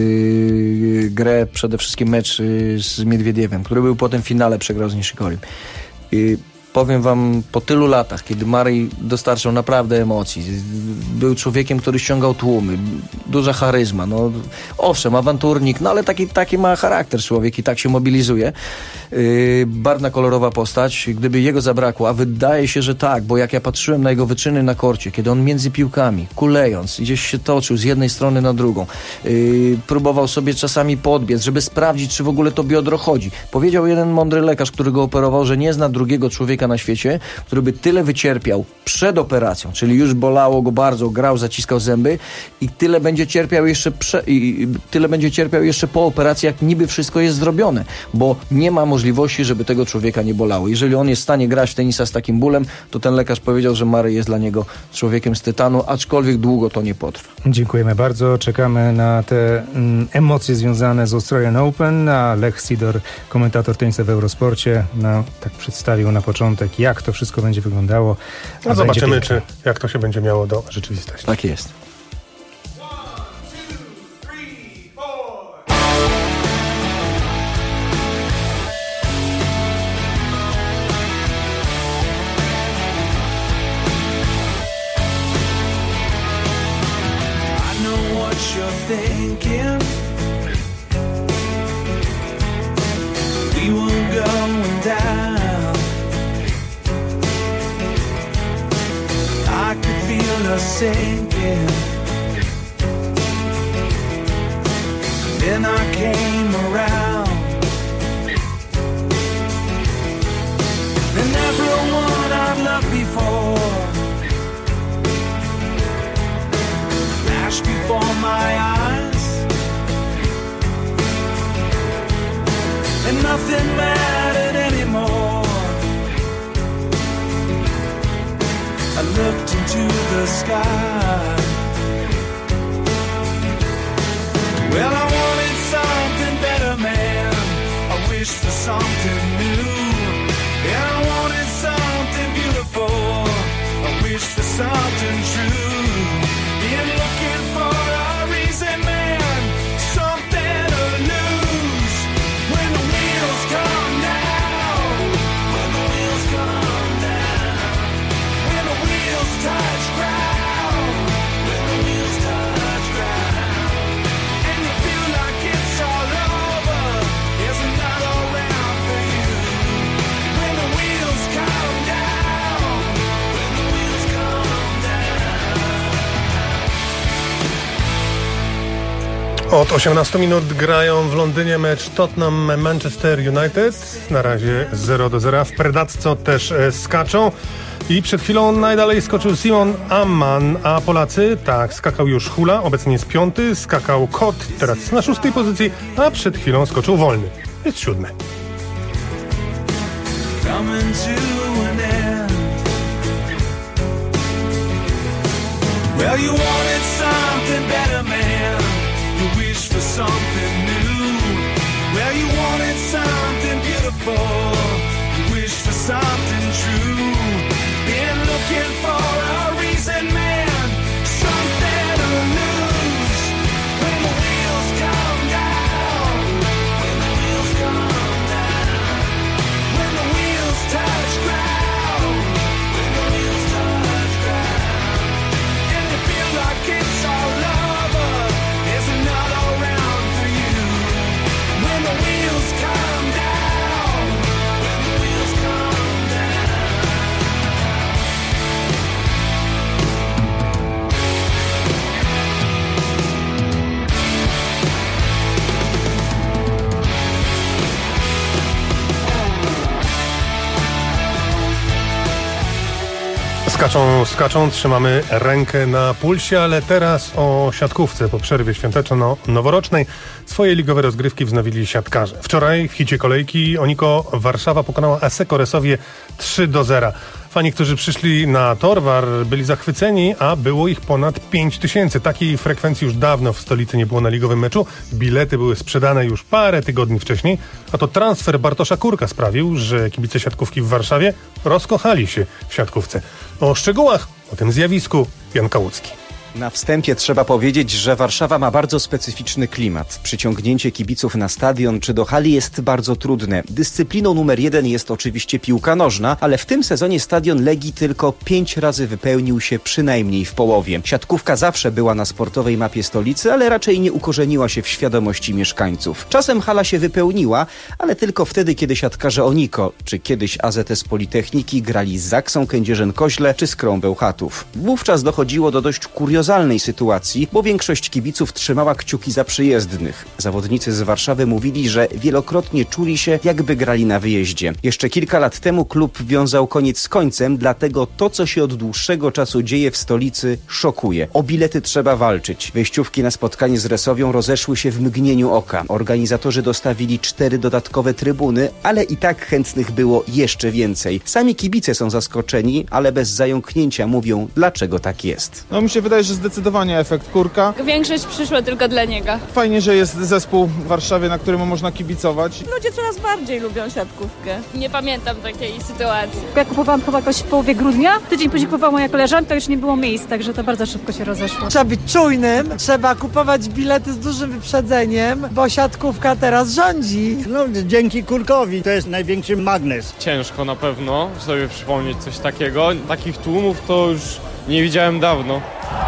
yy, grę, przede wszystkim mecz yy, z Miedwiediewem, który był potem w finale, przegrał z Nishikorim. Yy, Powiem wam, po tylu latach, kiedy Murray dostarczał naprawdę emocji, był człowiekiem, który ściągał tłumy, duża charyzma, no owszem, awanturnik, no ale taki, taki ma charakter człowiek i tak się mobilizuje. Yy, barwna, kolorowa postać, gdyby jego zabrakło, a wydaje się, że tak, bo jak ja patrzyłem na jego wyczyny na korcie, kiedy on między piłkami, kulejąc, gdzieś się toczył z jednej strony na drugą, yy, próbował sobie czasami podbiec, żeby sprawdzić, czy w ogóle to biodro chodzi. Powiedział jeden mądry lekarz, który go operował, że nie zna drugiego człowieka na świecie, który by tyle wycierpiał przed operacją, czyli już bolało go bardzo, grał, zaciskał zęby i tyle będzie cierpiał jeszcze prze, i tyle będzie cierpiał jeszcze po operacji, jak niby wszystko jest zrobione, bo nie ma możliwości, żeby tego człowieka nie bolało. Jeżeli on jest w stanie grać w tenisa z takim bólem, to ten lekarz powiedział, że Murray jest dla niego człowiekiem z tytanu, aczkolwiek długo to nie potrwa. Dziękujemy bardzo. Czekamy na te mm, emocje związane z Australian Open, a Lech Sidor, komentator tenisa w Eurosporcie, no, tak przedstawił na początek, jak to wszystko będzie wyglądało. No zobaczymy, czy jak to się będzie miało do rzeczywistości. Tak jest. Sinking. Then I came around, and everyone I've loved before flashed before my eyes, and nothing mattered anymore. I looked into the sky. Well, I wanted something better, man. I wished for something new. And I wanted something beautiful. I wished for something true. Been looking for a reason, man. Something to lose. When the wheels come down. When the wheels come down. When the wheels touch ground. When the wheels touch ground. And you feel like it's all over. There's another round for you. When the wheels come down. When the wheels come down. Od osiemnastu minut grają w Londynie mecz Tottenham-Manchester United. Na razie zero do zera. W Predacco też e, skaczą. I przed chwilą najdalej skoczył Simon Amman, a Polacy, tak, skakał już Hula, obecnie jest piąty, skakał Kot, teraz jest na szóstej pozycji, a przed chwilą skoczył Wolny, jest siódmy. Coming to an end. Well, you wanted something better, man. You wished for something new. Well, you wanted something beautiful. You wished for something true. Been looking for a reason, man. Something to lose. When the wheels come down. When the wheels come down. When the wheels touch Skaczą, skaczą, trzymamy rękę na pulsie, ale teraz o siatkówce. Po przerwie świąteczno-noworocznej swoje ligowe rozgrywki wznowili siatkarze. Wczoraj w hicie kolejki Oniko Warszawa pokonała Asseco Resowie trzy do zera. Fani, którzy przyszli na Torwar, byli zachwyceni, a było ich ponad pięć tysięcy. Takiej frekwencji już dawno w stolicy nie było na ligowym meczu. Bilety były sprzedane już parę tygodni wcześniej, a to transfer Bartosza Kurka sprawił, że kibice siatkówki w Warszawie rozkochali się w siatkówce. O szczegółach o tym zjawisku Jan Kałucki. Na wstępie trzeba powiedzieć, że Warszawa ma bardzo specyficzny klimat. Przyciągnięcie kibiców na stadion czy do hali jest bardzo trudne. Dyscypliną numer jeden jest oczywiście piłka nożna, ale w tym sezonie stadion Legii tylko pięć razy wypełnił się przynajmniej w połowie. Siatkówka zawsze była na sportowej mapie stolicy, ale raczej nie ukorzeniła się w świadomości mieszkańców. Czasem hala się wypełniła, ale tylko wtedy, kiedy siatkarze Oniko, czy kiedyś A Z S Politechniki grali z Zaksą Kędzierzyn-Koźle czy Skrą Bełchatów. Wówczas dochodziło do dość kuriozalnych sytuacji, bo większość kibiców trzymała kciuki za przyjezdnych. Zawodnicy z Warszawy mówili, że wielokrotnie czuli się, jakby grali na wyjeździe. Jeszcze kilka lat temu klub wiązał koniec z końcem, dlatego to, co się od dłuższego czasu dzieje w stolicy, szokuje. O bilety trzeba walczyć. Wejściówki na spotkanie z Resowią rozeszły się w mgnieniu oka. Organizatorzy dostawili cztery dodatkowe trybuny, ale i tak chętnych było jeszcze więcej. Sami kibice są zaskoczeni, ale bez zająknięcia mówią, dlaczego tak jest. No mi się wydaje, że zdecydowanie efekt Kurka. Większość przyszła tylko dla niego. Fajnie, że jest zespół w Warszawie, na którym można kibicować. Ludzie coraz bardziej lubią siatkówkę. Nie pamiętam takiej sytuacji. Ja kupowałam chyba jakoś w połowie grudnia. Tydzień później kupowała moja koleżanka, już nie było miejsc, także to bardzo szybko się rozeszło. Trzeba być czujnym, trzeba kupować bilety z dużym wyprzedzeniem, bo siatkówka teraz rządzi. No, dzięki Kurkowi to jest największy magnes. Ciężko na pewno sobie przypomnieć coś takiego. Takich tłumów to już nie widziałem dawno.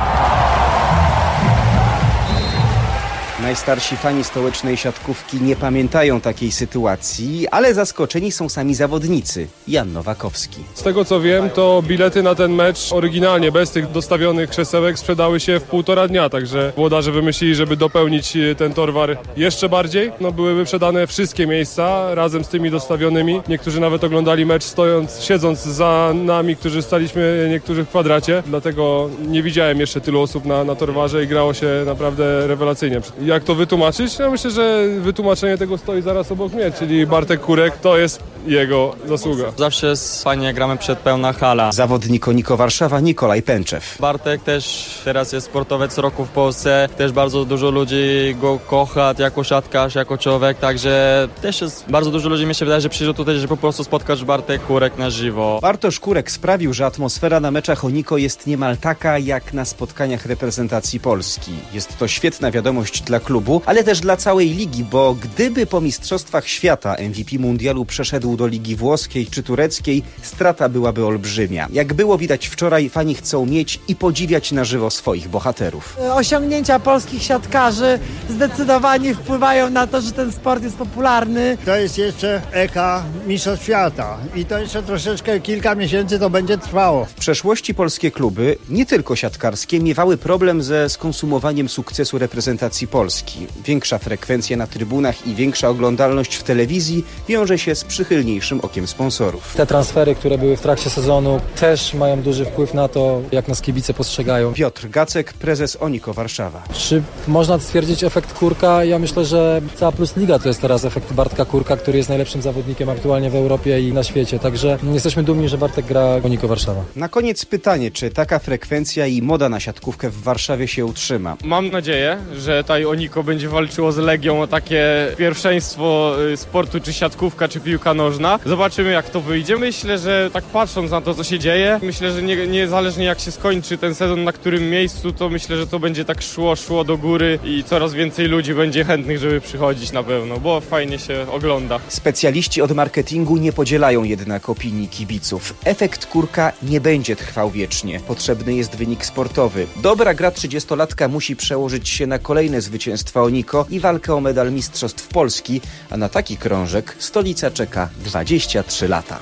Najstarsi fani stołecznej siatkówki nie pamiętają takiej sytuacji, ale zaskoczeni są sami zawodnicy. Jan Nowakowski. Z tego co wiem, to bilety na ten mecz oryginalnie, bez tych dostawionych krzesełek, sprzedały się w półtora dnia, także włodarze wymyślili, żeby dopełnić ten Torwar jeszcze bardziej. No, były wyprzedane wszystkie miejsca razem z tymi dostawionymi. Niektórzy nawet oglądali mecz stojąc, siedząc za nami, którzy staliśmy niektórzy w kwadracie. Dlatego nie widziałem jeszcze tylu osób na, na Torwarze i grało się naprawdę rewelacyjnie. Jak to wytłumaczyć? Ja myślę, że wytłumaczenie tego stoi zaraz obok mnie, czyli Bartek Kurek to jest jego zasługa. Zawsze jest fajnie, gramy przed pełna hala. Zawodnik Oniko Warszawa Nikolaj Pęczew. Bartek też teraz jest sportowiec roku w Polsce, też bardzo dużo ludzi go kocha jako siatkarz, jako człowiek, także też jest bardzo dużo ludzi, mi się wydaje, że przyjdzie tutaj, żeby po prostu spotkać Bartek Kurek na żywo. Bartosz Kurek sprawił, że atmosfera na meczach Oniko jest niemal taka jak na spotkaniach reprezentacji Polski. Jest to świetna wiadomość dla klubu, ale też dla całej ligi, bo gdyby po Mistrzostwach Świata M V P Mundialu przeszedł do ligi włoskiej czy tureckiej, strata byłaby olbrzymia. Jak było widać wczoraj, fani chcą mieć i podziwiać na żywo swoich bohaterów. Osiągnięcia polskich siatkarzy zdecydowanie wpływają na to, że ten sport jest popularny. To jest jeszcze eka Mistrzostw Świata i to jeszcze troszeczkę kilka miesięcy to będzie trwało. W przeszłości polskie kluby, nie tylko siatkarskie, miewały problem ze skonsumowaniem sukcesu reprezentacji Polski. Większa frekwencja na trybunach i większa oglądalność w telewizji wiąże się z przychylniejszym okiem sponsorów. Te transfery, które były w trakcie sezonu, też mają duży wpływ na to, jak nas kibice postrzegają. Piotr Gacek, prezes Oniko Warszawa. Czy można stwierdzić efekt Kurka? Ja myślę, że cała Plus Liga to jest teraz efekt Bartka Kurka, który jest najlepszym zawodnikiem aktualnie w Europie i na świecie. Także jesteśmy dumni, że Bartek gra w Oniko Warszawa. Na koniec pytanie, czy taka frekwencja i moda na siatkówkę w Warszawie się utrzyma? Mam nadzieję, że tutaj Oniko będzie walczyło z Legią o takie pierwszeństwo sportu, czy siatkówka, czy piłka nożna. Zobaczymy, jak to wyjdzie. Myślę, że tak patrząc na to, co się dzieje, myślę, że nie, niezależnie jak się skończy ten sezon, na którym miejscu, to myślę, że to będzie tak szło, szło do góry i coraz więcej ludzi będzie chętnych, żeby przychodzić na pewno, bo fajnie się ogląda. Specjaliści od marketingu nie podzielają jednak opinii kibiców. Efekt Kurka nie będzie trwał wiecznie. Potrzebny jest wynik sportowy. Dobra gra trzydziestolatka musi przełożyć się na kolejne zwycięstwa Oniko i walkę o medal Mistrzostw Polski, a na taki krążek stolica czeka dwadzieścia trzy lata.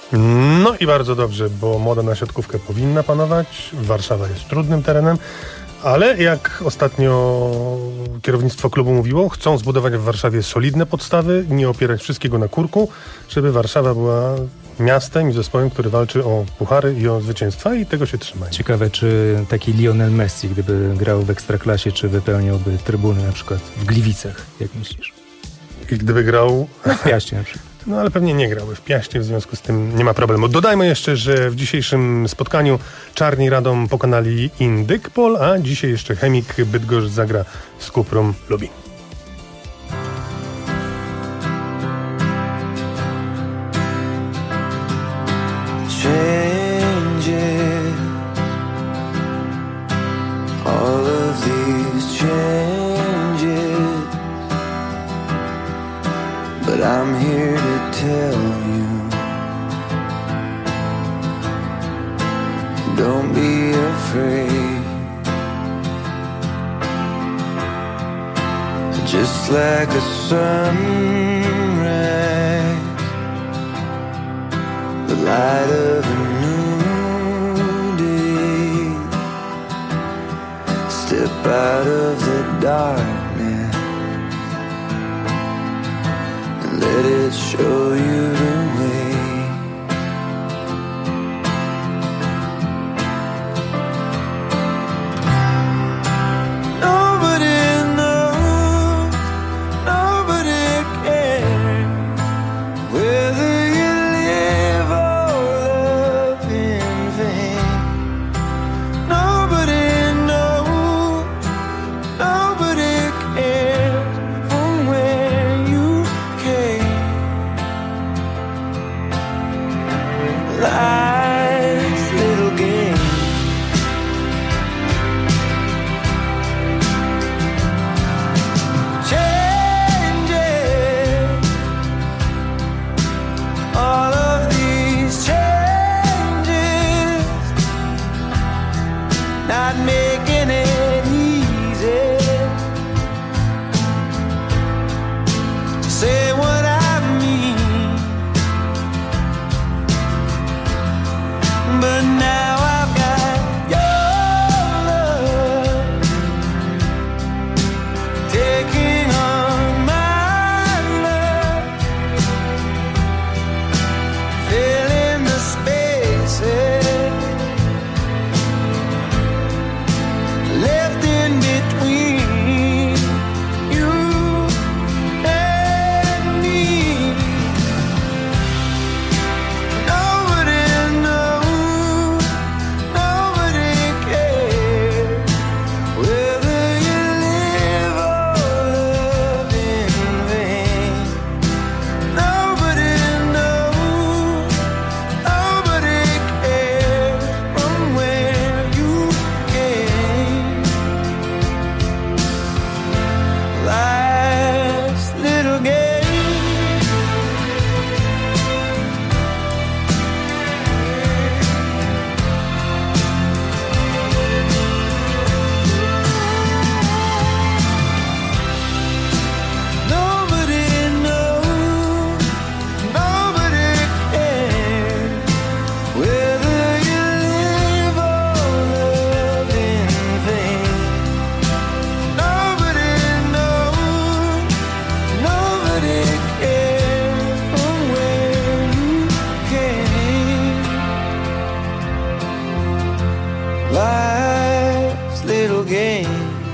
No i bardzo dobrze, bo moda na siatkówkę powinna panować. Warszawa jest trudnym terenem, ale jak ostatnio kierownictwo klubu mówiło, chcą zbudować w Warszawie solidne podstawy, nie opierać wszystkiego na Kurku, żeby Warszawa była miastem i zespołem, który walczy o puchary i o zwycięstwa i tego się trzymają. Ciekawe, czy taki Lionel Messi, gdyby grał w Ekstraklasie, czy wypełniałby trybuny na przykład w Gliwicach, jak myślisz? I gdyby grał... No w Piaście na przykład. No ale pewnie nie grałby w Piaście, w związku z tym nie ma problemu. Dodajmy jeszcze, że w dzisiejszym spotkaniu Czarni Radom pokonali Indykpol, a dzisiaj jeszcze Chemik Bydgoszcz zagra z Kuprą Lubin. Changes, all of these changes, but I'm here to tell you, don't be afraid. Just like a sunrise, the light of a new day, step out of the darkness and let it show you the way. Nobody knows, nobody cares whether you live or love in vain. Nobody knows, nobody cares from where you came. Life's little game. Changes, all of these changes, not making it easy to say what I mean, but now I've got your love taking on my love, filling the spaces left in between you and me. Nobody knows, nobody cares whether you live or love in vain. Nobody knows, nobody cares from where you came. Life's little game. Nobody knows, nobody cares whether you live or love in vain. Nobody knows, nobody cares from where you came. Life's little game.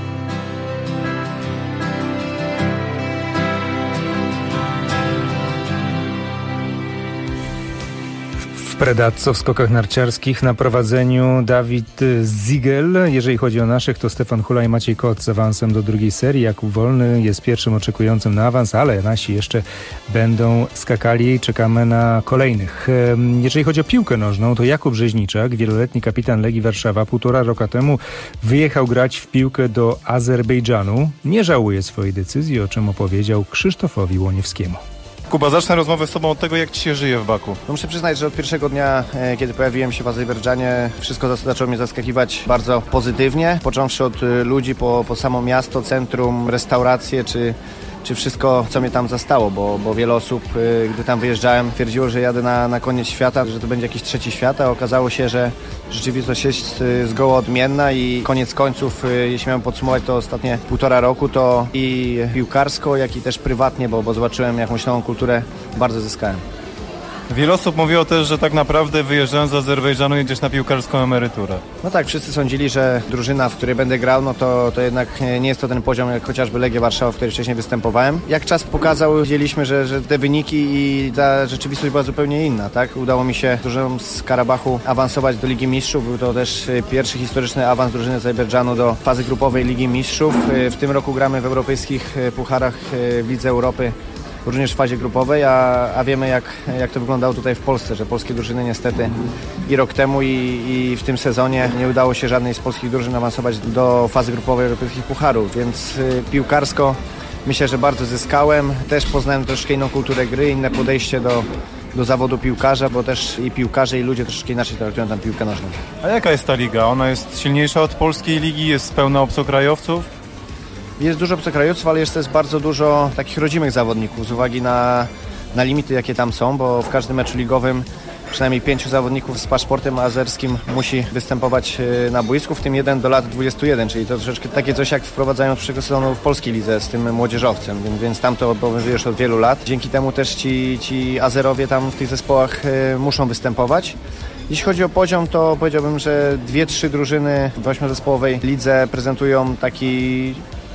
W Predazzo w skokach narciarskich na prowadzeniu Dawid Zigel. Jeżeli chodzi o naszych, to Stefan Hula i Maciej Kot z awansem do drugiej serii. Jakub Wolny jest pierwszym oczekującym na awans, ale nasi jeszcze będą skakali i czekamy na kolejnych. Jeżeli chodzi o piłkę nożną, to Jakub Rzeźniczak, wieloletni kapitan Legii Warszawa, półtora roku temu wyjechał grać w piłkę do Azerbejdżanu. Nie żałuje swojej decyzji, o czym opowiedział Krzysztofowi Łoniewskiemu. Kuba, zacznę rozmowę z tobą od tego, jak ci się żyje w Baku. No muszę przyznać, że od pierwszego dnia, e, kiedy pojawiłem się w Azerbejdżanie, wszystko zas- zaczęło mnie zaskakiwać bardzo pozytywnie. Począwszy od e, ludzi po, po samo miasto, centrum, restauracje, czy, czy wszystko, co mnie tam zastało, bo, bo wiele osób, e, gdy tam wyjeżdżałem, twierdziło, że jadę na, na koniec świata, że to będzie jakiś trzeci świat, a okazało się, że rzeczywistość jest e, zgoła odmienna i koniec końców, e, jeśli miałem podsumować to ostatnie półtora roku, to i piłkarsko, jak i też prywatnie, bo, bo zobaczyłem jakąś nową kulturę, bardzo zyskałem. Wiele osób mówiło też, że tak naprawdę wyjeżdżając z Azerbejdżanu jedziesz na piłkarską emeryturę. No tak, wszyscy sądzili, że drużyna, w której będę grał, no to, to jednak nie jest to ten poziom jak chociażby Legia Warszawa, w której wcześniej występowałem. Jak czas pokazał, widzieliśmy, że, że te wyniki i ta rzeczywistość była zupełnie inna, tak? Udało mi się drużynom z Karabachu awansować do Ligi Mistrzów. Był to też pierwszy historyczny awans drużyny z Azerbejdżanu do fazy grupowej Ligi Mistrzów. W tym roku gramy w europejskich pucharach w Lidze Europy, również w fazie grupowej, a, a wiemy jak, jak to wyglądało tutaj w Polsce, że polskie drużyny niestety i rok temu i, i w tym sezonie nie udało się żadnej z polskich drużyn awansować do fazy grupowej europejskich pucharów, więc y, piłkarsko myślę, że bardzo zyskałem. Też poznałem troszkę inną kulturę gry, inne podejście do, do zawodu piłkarza, bo też i piłkarze i ludzie troszkę inaczej traktują tam piłkę nożną. A jaka jest ta liga? Ona jest silniejsza od polskiej ligi? Jest pełna obcokrajowców? Jest dużo obcokrajowców, ale jeszcze jest bardzo dużo takich rodzimych zawodników z uwagi na, na limity, jakie tam są, bo w każdym meczu ligowym przynajmniej pięciu zawodników z paszportem azerskim musi występować na boisku, w tym jeden do lat dwudziestu jeden, czyli to troszeczkę takie coś jak wprowadzają od przyszłego sezonu w polskiej lidze z tym młodzieżowcem, więc, więc tam to obowiązuje już od wielu lat. Dzięki temu też ci, ci Azerowie tam w tych zespołach y, muszą występować. Jeśli chodzi o poziom, to powiedziałbym, że dwie, trzy drużyny w ośmiozespołowej lidze prezentują taki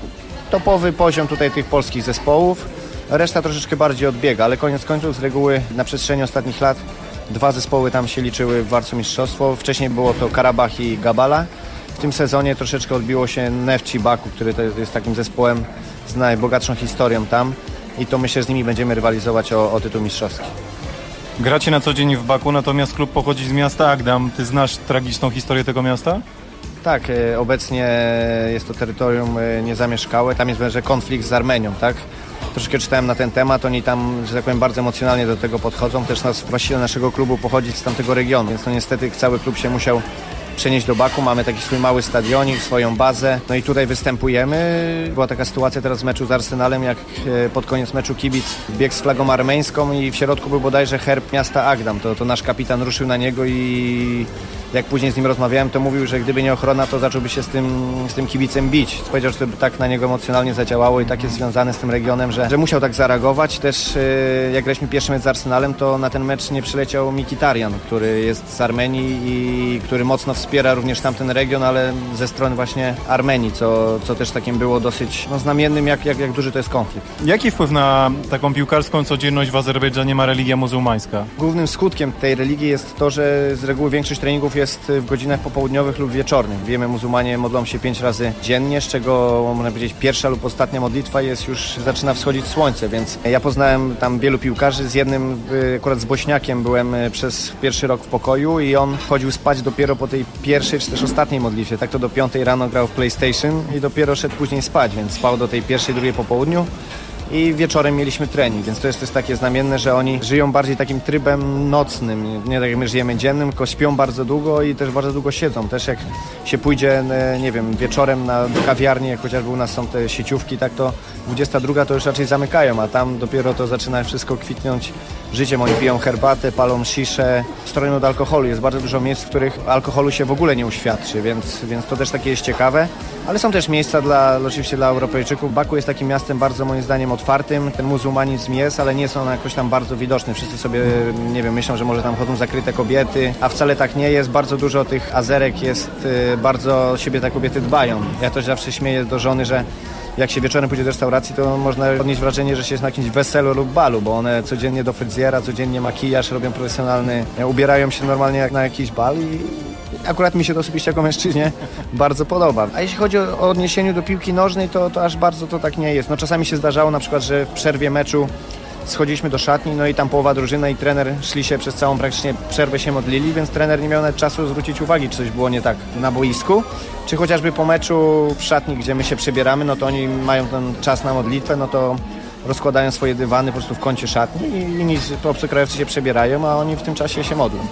topowy poziom tutaj tych polskich zespołów. Reszta troszeczkę bardziej odbiega, ale koniec końców z reguły na przestrzeni ostatnich lat dwa zespoły tam się liczyły w walce mistrzostwo. Wcześniej było to Karabach i Gabala. W tym sezonie troszeczkę odbiło się Neftchi Baku, który to jest takim zespołem z najbogatszą historią tam i to myślę, że z nimi będziemy rywalizować o, o tytuł mistrzowski. Gracie na co dzień w Baku, natomiast klub pochodzi z miasta Agdam. Ty znasz tragiczną historię tego miasta? Tak, obecnie jest to terytorium niezamieszkałe. Tam jest że konflikt z Armenią, tak? Troszkę czytałem na ten temat, oni tam, że tak powiem, bardzo emocjonalnie do tego podchodzą. Też nas, właściciel naszego klubu pochodzi z tamtego regionu, więc to niestety cały klub się musiał przenieść do Baku. Mamy taki swój mały stadionik, swoją bazę. No i tutaj występujemy. Była taka sytuacja teraz w meczu z Arsenalem, jak pod koniec meczu kibic biegł z flagą armeńską i w środku był bodajże herb miasta Agdam. To, to nasz kapitan ruszył na niego i jak później z nim rozmawiałem, to mówił, że gdyby nie ochrona, to zacząłby się z tym, z tym kibicem bić. Powiedział, że to tak na niego emocjonalnie zadziałało i tak jest związane z tym regionem, że, że musiał tak zareagować. Też jak graliśmy pierwszy mecz z Arsenalem, to na ten mecz nie przyleciał Mikitarian, który jest z Armenii i który mocno wspiera również tamten region, ale ze strony właśnie Armenii, co, co też takim było dosyć no, znamiennym, jak, jak, jak duży to jest konflikt. Jaki wpływ na taką piłkarską codzienność w Azerbejdżanie ma religia muzułmańska? Głównym skutkiem tej religii jest to, że z reguły większość treningów jest w godzinach popołudniowych lub wieczornych. Wiemy, muzułmanie modlą się pięć razy dziennie, z czego można powiedzieć pierwsza lub ostatnia modlitwa jest już, zaczyna wschodzić słońce, więc ja poznałem tam wielu piłkarzy, z jednym akurat z Bośniakiem byłem przez pierwszy rok w pokoju i on chodził spać dopiero po tej pierwszej czy też ostatniej modlitwie, tak to do piątej rano grał w PlayStation i dopiero szedł później spać, więc spał do tej pierwszej, drugiej po południu. I wieczorem mieliśmy trening, więc to jest też takie znamienne, że oni żyją bardziej takim trybem nocnym, nie tak jak my żyjemy dziennym, tylko śpią bardzo długo i też bardzo długo siedzą. Też jak się pójdzie, nie wiem, wieczorem na kawiarnię, jak chociażby u nas są te sieciówki, tak to dwudziesta druga to już raczej zamykają, a tam dopiero to zaczyna wszystko kwitnąć życiem. Oni piją herbatę, palą sziszę, stroją od alkoholu. Jest bardzo dużo miejsc, w których alkoholu się w ogóle nie uświadczy, więc, więc to też takie jest ciekawe. Ale są też miejsca dla, oczywiście dla Europejczyków. Baku jest takim miastem bardzo moim zdaniem otwartym. Ten muzułmanizm jest, ale nie są jakoś tam bardzo widoczny. Wszyscy sobie, nie wiem, myślą, że może tam chodzą zakryte kobiety, a wcale tak nie jest. Bardzo dużo tych Azerek jest, bardzo siebie te kobiety dbają. Ja też zawsze śmieję do żony, że jak się wieczorem pójdzie do restauracji, to można odnieść wrażenie, że się jest na jakimś weselu lub balu, bo one codziennie do fryzjera, codziennie makijaż, robią profesjonalny, ubierają się normalnie jak na jakiś bal i akurat mi się to osobiście jako mężczyźnie bardzo podoba. A jeśli chodzi o odniesieniu do piłki nożnej, to, to aż bardzo to tak nie jest. No czasami się zdarzało na przykład, że w przerwie meczu schodziliśmy do szatni, no i tam połowa drużyny i trener szli się przez całą praktycznie przerwę się modlili, więc trener nie miał nawet czasu zwrócić uwagi, czy coś było nie tak na boisku. Czy chociażby po meczu w szatni, gdzie my się przebieramy, no to oni mają ten czas na modlitwę, no to rozkładają swoje dywany po prostu w kącie szatni i inni obcokrajowcy się przebierają, a oni w tym czasie się modlą.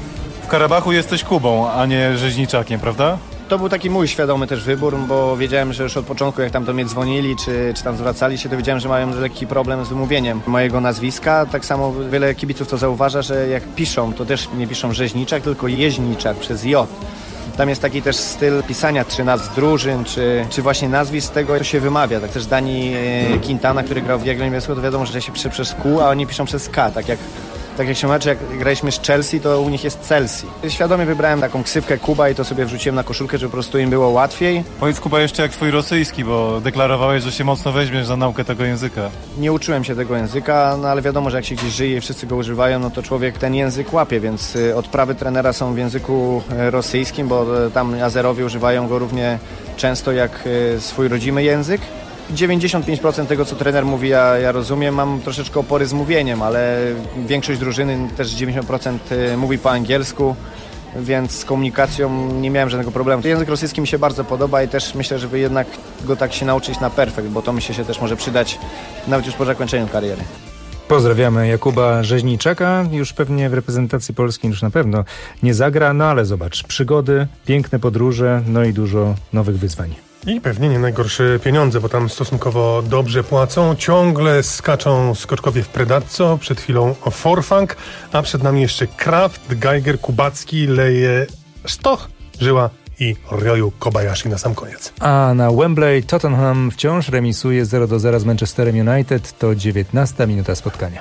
W Karabachu jesteś Kubą, a nie rzeźniczakiem, prawda? To był taki mój świadomy też wybór, bo wiedziałem, że już od początku jak tam do mnie dzwonili, czy, czy tam zwracali się, to wiedziałem, że mają lekki problem z wymówieniem mojego nazwiska. Tak samo wiele kibiców to zauważa, że jak piszą, to też nie piszą rzeźniczak, tylko jeźniczak przez J. Tam jest taki też styl pisania, czy nazw drużyn, czy, czy właśnie nazwisk tego, co się wymawia. Tak też Dani e, Quintana, który grał w Jagiellonii Białystok, to wiadomo, że się pisze przez Q, a oni piszą przez K, tak jak Tak jak się macie, jak graliśmy z Chelsea, to u nich jest Chelsea. Świadomie wybrałem taką ksywkę Kuba i to sobie wrzuciłem na koszulkę, żeby po prostu im było łatwiej. Powiedz, Kuba, jeszcze jak twój rosyjski, bo deklarowałeś, że się mocno weźmiesz za naukę tego języka. Nie uczyłem się tego języka, no ale wiadomo, że jak się gdzieś żyje i wszyscy go używają, no to człowiek ten język łapie, więc odprawy trenera są w języku rosyjskim, bo tam Azerowie używają go równie często jak swój rodzimy język. dziewięćdziesiąt pięć procent tego, co trener mówi, ja, ja rozumiem, mam troszeczkę opory z mówieniem, ale większość drużyny, też dziewięćdziesiąt procent mówi po angielsku, więc z komunikacją nie miałem żadnego problemu. Język rosyjski mi się bardzo podoba i też myślę, żeby jednak go tak się nauczyć na perfekt, bo to myślę się też może przydać nawet już po zakończeniu kariery. Pozdrawiamy Jakuba Rzeźniczaka. Już pewnie w reprezentacji polskiej już na pewno nie zagra, no ale zobacz, przygody, piękne podróże, no i dużo nowych wyzwań. I pewnie nie najgorsze pieniądze, bo tam stosunkowo dobrze płacą. Ciągle skaczą skoczkowie w Predazzo, przed chwilą Forfang, a przed nami jeszcze Kraft, Geiger, Kubacki, Leje, Stoch, Żyła i Ryoyu Kobayashi na sam koniec. A na Wembley Tottenham wciąż remisuje zero do zera z Manchesterem United. To dziewiętnasta minuta spotkania.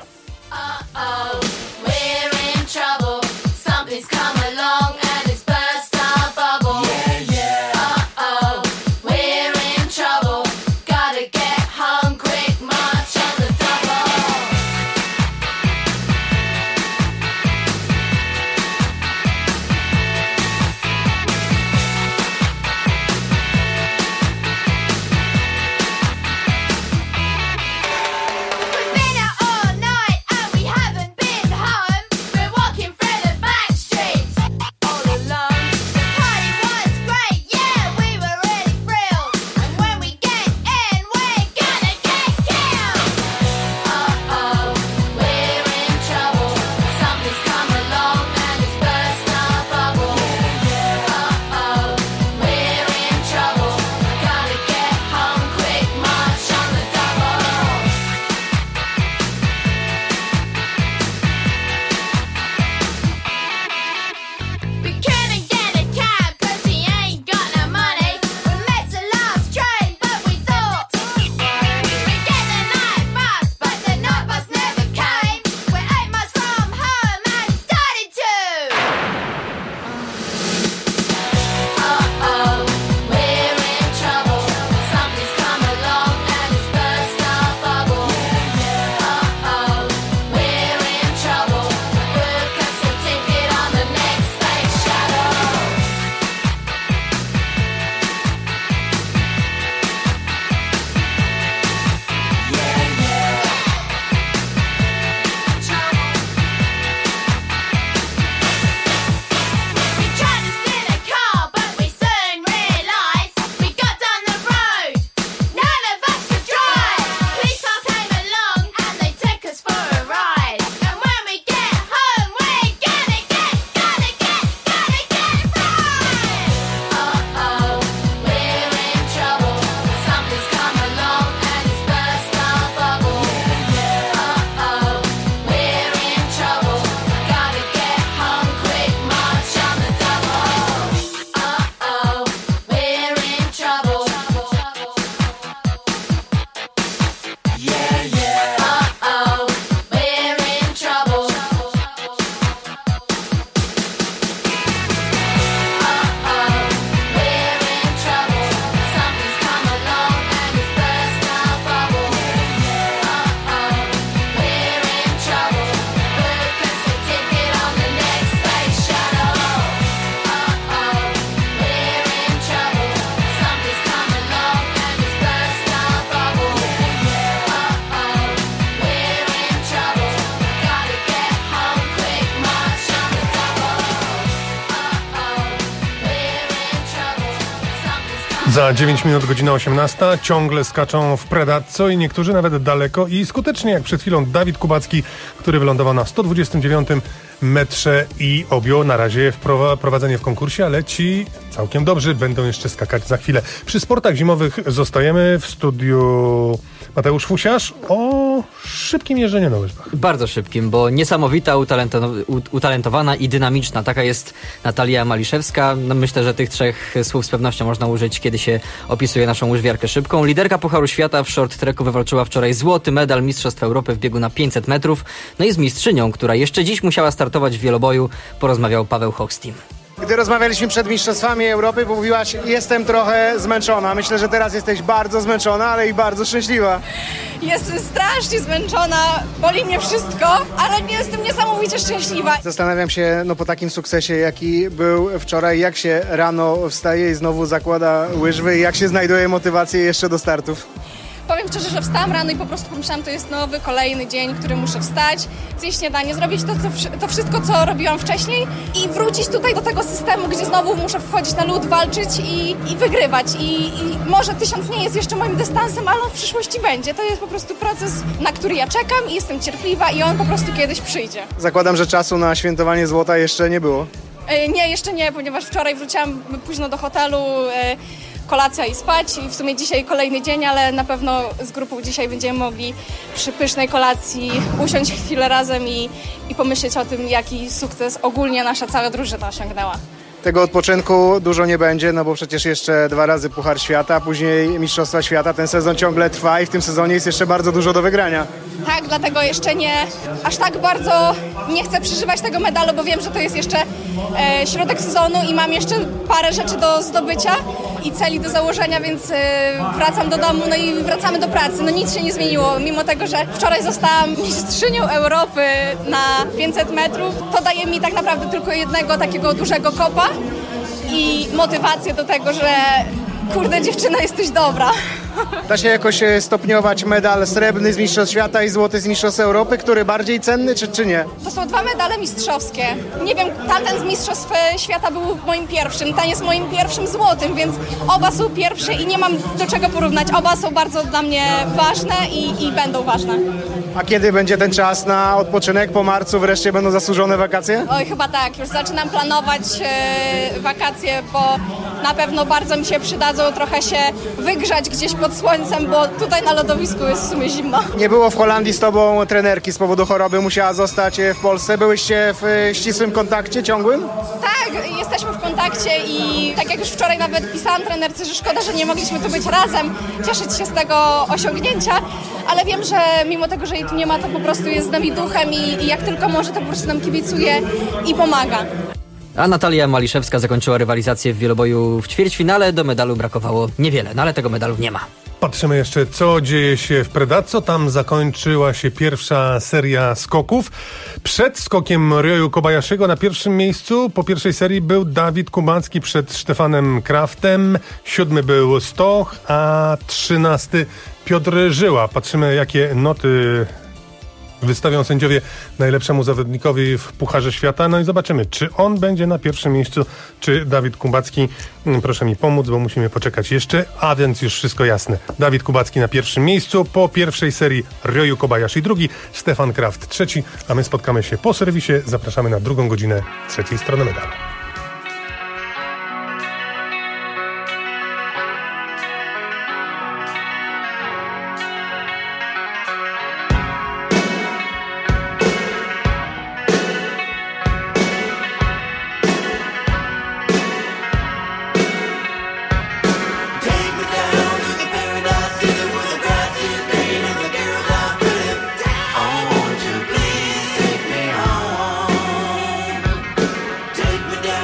Za dziewięć minut godzina osiemnasta. Ciągle skaczą w Predazzo i niektórzy nawet daleko i skutecznie, jak przed chwilą Dawid Kubacki, który wylądował na sto dwudziestym dziewiątym metrze i objął na razie prowadzenie w konkursie, ale ci całkiem dobrzy będą jeszcze skakać za chwilę. Przy sportach zimowych zostajemy w studiu. Mateusz Fusiarz o szybkim jeżdżeniu na łyżwach. Bardzo szybkim, bo niesamowita, utalento- utalentowana i dynamiczna. Taka jest Natalia Maliszewska. No myślę, że tych trzech słów z pewnością można użyć, kiedy się opisuje naszą łyżwiarkę szybką. Liderka Pucharu Świata w short tracku wywalczyła wczoraj złoty medal Mistrzostw Europy w biegu na pięćset metrów. No i z mistrzynią, która jeszcze dziś musiała startować w wieloboju, porozmawiał Paweł Hochstein. Gdy rozmawialiśmy przed Mistrzostwami Europy, mówiłaś, jestem trochę zmęczona. Myślę, że teraz jesteś bardzo zmęczona, ale i bardzo szczęśliwa. Jestem strasznie zmęczona, boli mnie wszystko, ale nie jestem niesamowicie szczęśliwa. Zastanawiam się, no po takim sukcesie, jaki był wczoraj, jak się rano wstaje i znowu zakłada łyżwy i jak się znajduje motywację jeszcze do startów. Powiem szczerze, że wstałam rano i po prostu pomyślałam, to jest nowy, kolejny dzień, który muszę wstać, zjeść śniadanie, zrobić to, co, to wszystko, co robiłam wcześniej i wrócić tutaj do tego systemu, gdzie znowu muszę wchodzić na lód, walczyć i, i wygrywać. I, I może tysiąc nie jest jeszcze moim dystansem, ale on w przyszłości będzie. To jest po prostu proces, na który ja czekam i jestem cierpliwa i on po prostu kiedyś przyjdzie. Zakładam, że czasu na świętowanie złota jeszcze nie było. E, nie, jeszcze nie, ponieważ wczoraj wróciłam późno do hotelu, e, kolacja i spać i w sumie dzisiaj kolejny dzień, ale na pewno z grupą dzisiaj będziemy mogli przy pysznej kolacji usiąść chwilę razem i, i pomyśleć o tym, jaki sukces ogólnie nasza cała drużyna osiągnęła. Tego odpoczynku dużo nie będzie, no bo przecież jeszcze dwa razy Puchar Świata, później Mistrzostwa Świata. Ten sezon ciągle trwa i w tym sezonie jest jeszcze bardzo dużo do wygrania. Tak, dlatego jeszcze nie, aż tak bardzo nie chcę przeżywać tego medalu, bo wiem, że to jest jeszcze e, środek sezonu i mam jeszcze parę rzeczy do zdobycia i celi do założenia, więc e, wracam do domu, no i wracamy do pracy. No nic się nie zmieniło, mimo tego, że wczoraj zostałam mistrzynią Europy na pięćset metrów. To daje mi tak naprawdę tylko jednego takiego dużego kopa i motywację do tego, że kurde dziewczyna, jesteś dobra. Da się jakoś stopniować medal srebrny z Mistrzostw Świata i złoty z Mistrzostw Europy, który bardziej cenny, czy, czy nie? To są dwa medale mistrzowskie. Nie wiem, tamten z Mistrzostw Świata był moim pierwszym, ten jest moim pierwszym złotym, więc oba są pierwsze i nie mam do czego porównać. Oba są bardzo dla mnie ważne i, i będą ważne. A kiedy będzie ten czas na odpoczynek? Po marcu wreszcie będą zasłużone wakacje? Oj, chyba tak. Już zaczynam planować e, wakacje, bo na pewno bardzo mi się przydadzą trochę się wygrzać gdzieś pod słońcem, bo tutaj na lodowisku jest w sumie zimno. Nie było w Holandii z tobą trenerki z powodu choroby, musiała zostać w Polsce. Byłyście w ścisłym kontakcie ciągłym? Tak, jesteśmy w kontakcie i tak jak już wczoraj nawet pisałam trenerce, że szkoda, że nie mogliśmy tu być razem, cieszyć się z tego osiągnięcia, ale wiem, że mimo tego, że jej tu nie ma, to po prostu jest z nami duchem i, i jak tylko może, to po prostu nam kibicuje i pomaga. A Natalia Maliszewska zakończyła rywalizację w wieloboju w ćwierćfinale. Do medalu brakowało niewiele, no ale tego medalu nie ma. Patrzymy jeszcze, co dzieje się w Predazzo. Tam zakończyła się pierwsza seria skoków. Przed skokiem Ryoyu Kobayashiego na pierwszym miejscu po pierwszej serii był Dawid Kubacki przed Stefanem Kraftem. Siódmy był Stoch, a trzynasty Piotr Żyła. Patrzymy, jakie noty wystawią sędziowie najlepszemu zawodnikowi w Pucharze Świata. No i zobaczymy, czy on będzie na pierwszym miejscu, czy Dawid Kubacki. Proszę mi pomóc, bo musimy poczekać jeszcze, a więc już wszystko jasne. Dawid Kubacki na pierwszym miejscu, po pierwszej serii Ryoyu Kobayashi drugi, Stefan Kraft trzeci, a my spotkamy się po serwisie. Zapraszamy na drugą godzinę trzeciej strony medalu. Take me down.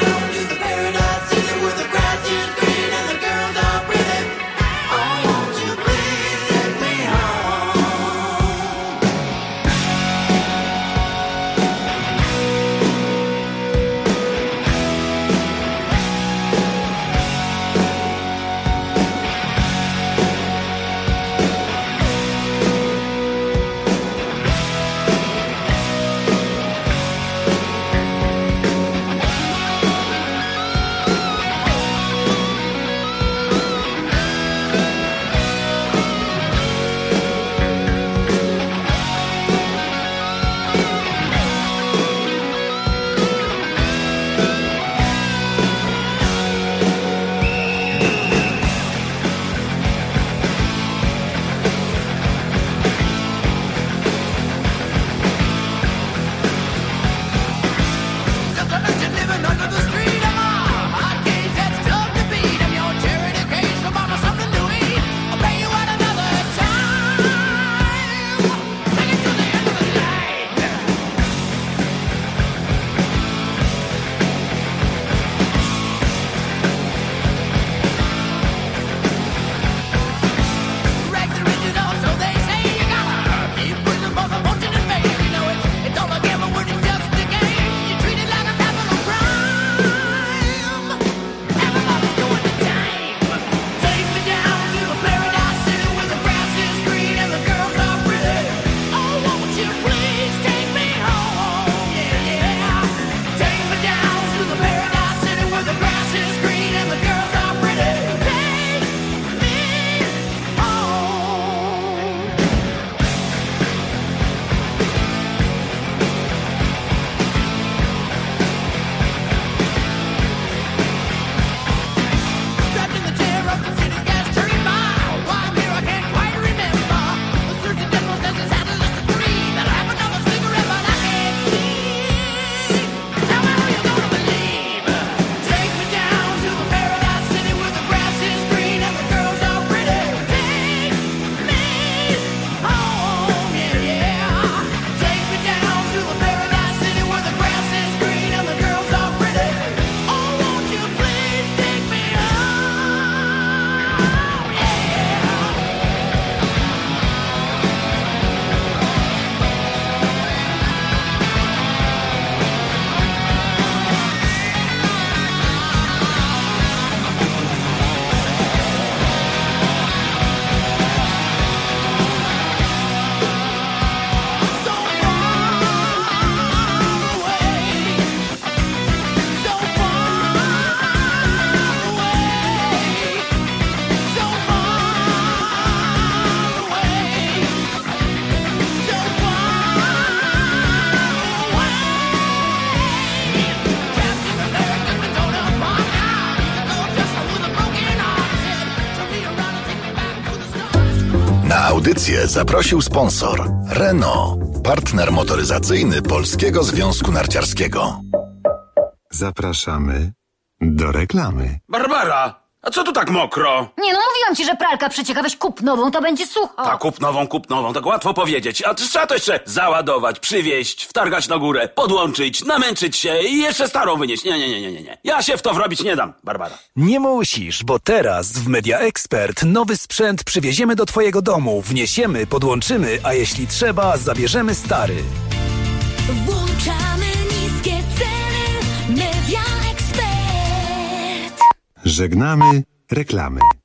audycję zaprosił sponsor Renault, partner motoryzacyjny Polskiego Związku Narciarskiego. Zapraszamy do reklamy. Barbara, a co tu tak mokro? Nie no, mówiłam ci, że pralka przecieka, weź kup nową, to będzie sucho. Tak, kup nową, kup nową, tak łatwo powiedzieć. A trzeba to jeszcze załadować, przywieźć, wtargać na górę, podłączyć, namęczyć się i jeszcze starą wynieść. Nie, nie, nie, nie, nie. Ja się w to wrobić nie dam, Barbara. Nie musisz, bo teraz w Media Expert nowy sprzęt przywieziemy do twojego domu, wniesiemy, podłączymy, a jeśli trzeba, zabierzemy stary. Włączamy niskie ceny. Media Expert. Żegnamy reklamy.